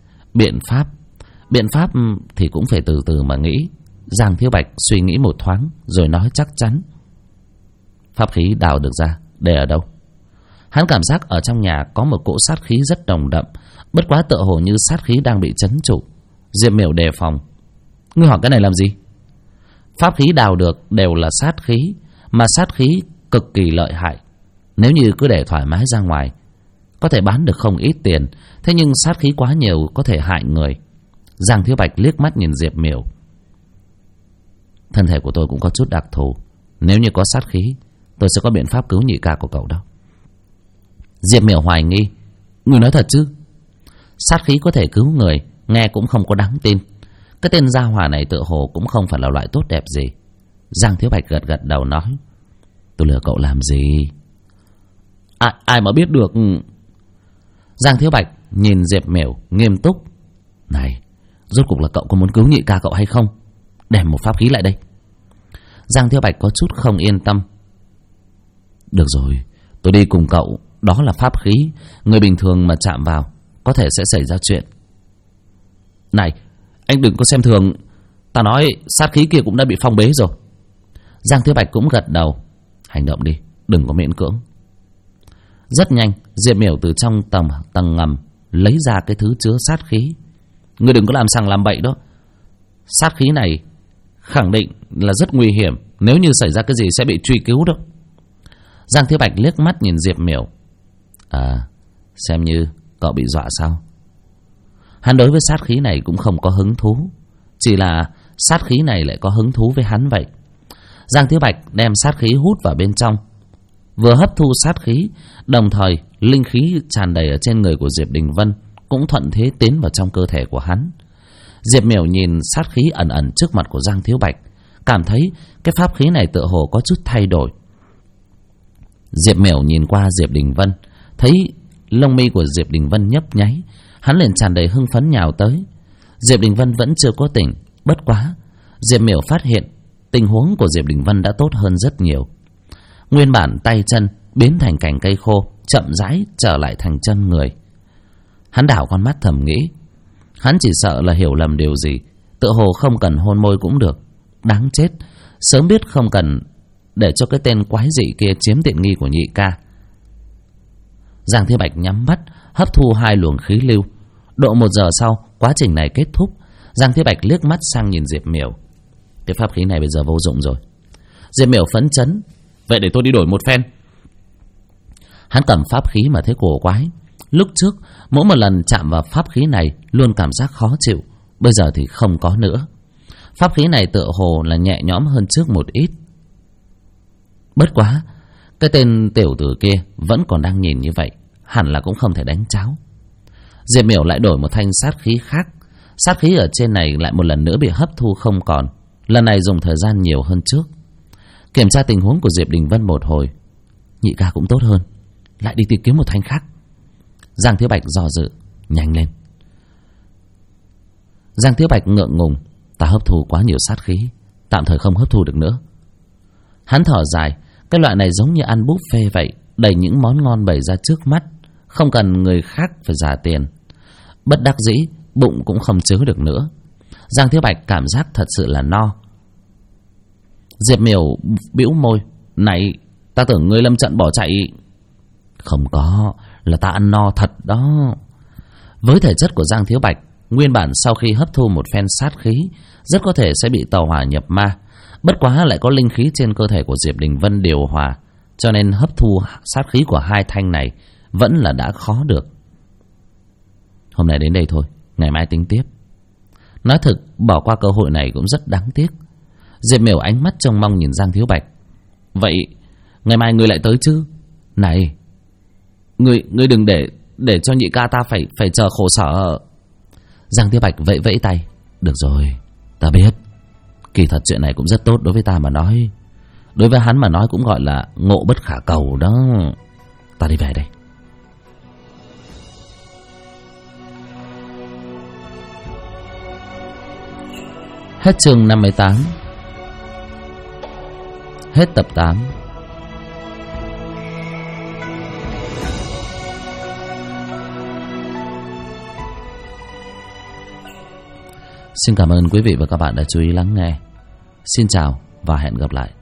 Biện pháp thì cũng phải từ từ mà nghĩ. Giang Thiếu Bạch suy nghĩ một thoáng rồi nói chắc chắn. Pháp khí đào được ra, để ở đâu? Hắn cảm giác ở trong nhà có một cỗ sát khí rất nồng đậm, bất quá tựa hồ như sát khí đang bị trấn trụ. Diệp Miểu đề phòng. Ngươi hỏi cái này làm gì? Pháp khí đào được đều là sát khí, mà sát khí cực kỳ lợi hại. Nếu như cứ để thoải mái ra ngoài, có thể bán được không ít tiền, thế nhưng sát khí quá nhiều có thể hại người. Giang Thiếu Bạch liếc mắt nhìn Diệp Miểu. Thân thể của tôi cũng có chút đặc thù, nếu như có sát khí, tôi sẽ có biện pháp cứu nhị ca của cậu đó. Diệp Miểu hoài nghi. Người nói thật chứ? Sát khí có thể cứu người, nghe cũng không có đáng tin. Cái tên gia hỏa này tựa hồ cũng không phải là loại tốt đẹp gì. Giang Thiếu Bạch gật gật đầu nói. Tôi lừa cậu làm gì? Ai mà biết được. Giang Thiếu Bạch nhìn Diệp Miểu nghiêm túc. Này, rốt cuộc là cậu có muốn cứu nhị ca cậu hay không? Đem một pháp khí lại đây. Giang Thiếu Bạch có chút không yên tâm. Được rồi, tôi đi cùng cậu. Đó là pháp khí, người bình thường mà chạm vào có thể sẽ xảy ra chuyện. Này, anh đừng có xem thường. Ta nói sát khí kia cũng đã bị phong bế rồi. Giang Thiếu Bạch cũng gật đầu. Hành động đi, đừng có miễn cưỡng. Rất nhanh, Diệp Miểu từ trong tầng ngầm lấy ra cái thứ chứa sát khí. Ngươi đừng có làm sằng làm bậy đó. Sát khí này khẳng định là rất nguy hiểm, nếu như xảy ra cái gì sẽ bị truy cứu đó. Giang Thiếu Bạch liếc mắt nhìn Diệp Miểu. Xem như cậu bị dọa sao? Hắn đối với sát khí này cũng không có hứng thú, chỉ là sát khí này lại có hứng thú với hắn vậy. Giang Thiếu Bạch đem sát khí hút vào bên trong, vừa hấp thu sát khí, đồng thời linh khí tràn đầy ở trên người của Diệp Đình Vân cũng thuận thế tiến vào trong cơ thể của hắn. Diệp Miểu nhìn sát khí ẩn ẩn trước mặt của Giang Thiếu Bạch, cảm thấy cái pháp khí này tựa hồ có chút thay đổi. Diệp Miểu nhìn qua Diệp Đình Vân, thấy lông mi của Diệp Đình Vân nhấp nháy, hắn liền tràn đầy hưng phấn nhào tới. Diệp Đình Vân vẫn chưa có tỉnh, bất quá Diệp Miểu phát hiện tình huống của Diệp Đình Vân đã tốt hơn rất nhiều. Nguyên bản tay chân biến thành cành cây khô, chậm rãi trở lại thành chân người. Hắn đảo con mắt thầm nghĩ, hắn chỉ sợ là hiểu lầm điều gì, tựa hồ không cần hôn môi cũng được. Đáng chết, sớm biết không cần để cho cái tên quái dị kia chiếm tiện nghi của nhị ca. Giang Thiếu Bạch nhắm mắt hấp thu 2 luồng khí lưu. Độ 1 giờ sau, quá trình này kết thúc. Giang Thiếu Bạch liếc mắt sang nhìn Diệp Miểu. Cái pháp khí này bây giờ vô dụng rồi. Diệp Miểu phấn chấn, vậy để tôi đi đổi một phen. Hắn cầm pháp khí mà thấy cổ quái. Lúc trước mỗi một lần chạm vào pháp khí này luôn cảm giác khó chịu, bây giờ thì không có nữa. Pháp khí này tựa hồ là nhẹ nhõm hơn trước một ít. Bất quá cái tên tiểu tử kia vẫn còn đang nhìn như vậy, hẳn là cũng không thể đánh cháo. Diệp Miểu lại đổi một thanh sát khí khác. Sát khí ở trên này lại một lần nữa bị hấp thu không còn, lần này dùng thời gian nhiều hơn trước. Kiểm tra tình huống của Diệp Đình Vân một hồi, nhị ca cũng tốt hơn, lại đi tìm kiếm một thanh khác. Giang Thiếu Bạch do dự, nhanh lên. Giang Thiếu Bạch ngượng ngùng, ta hấp thu quá nhiều sát khí, tạm thời không hấp thu được nữa. Hắn thở dài, cái loại này giống như ăn buffet vậy, đầy những món ngon bày ra trước mắt, không cần người khác phải trả tiền. Bất đắc dĩ, bụng cũng không chứa được nữa. Giang Thiếu Bạch cảm giác thật sự là no. Diệp Miểu bĩu môi, này, ta tưởng ngươi lâm trận bỏ chạy. Không có, là ta ăn no thật đó. Với thể chất của Giang Thiếu Bạch, nguyên bản sau khi hấp thu một phen sát khí, rất có thể sẽ bị tàu hỏa nhập ma. Bất quá lại có linh khí trên cơ thể của Diệp Đình Vân điều hòa, cho nên hấp thu sát khí của 2 thanh này vẫn là đã khó được. Hôm nay đến đây thôi, ngày mai tính tiếp. Nói thực, bỏ qua cơ hội này cũng rất đáng tiếc. Diệp Miểu ánh mắt trông mong nhìn Giang Thiếu Bạch. Vậy ngày mai ngươi lại tới chứ? Này, ngươi đừng để cho nhị ca ta phải chờ khổ sở. Giang Thiếu Bạch vẫy vẫy tay. Được rồi, ta biết. Kỳ thật chuyện này cũng rất tốt đối với ta mà nói. Đối với hắn mà nói cũng gọi là ngộ bất khả cầu đó. Ta đi về đây. Hết chương 58. Hết tập 8. Xin cảm ơn quý vị và các bạn đã chú ý lắng nghe. Xin chào và hẹn gặp lại.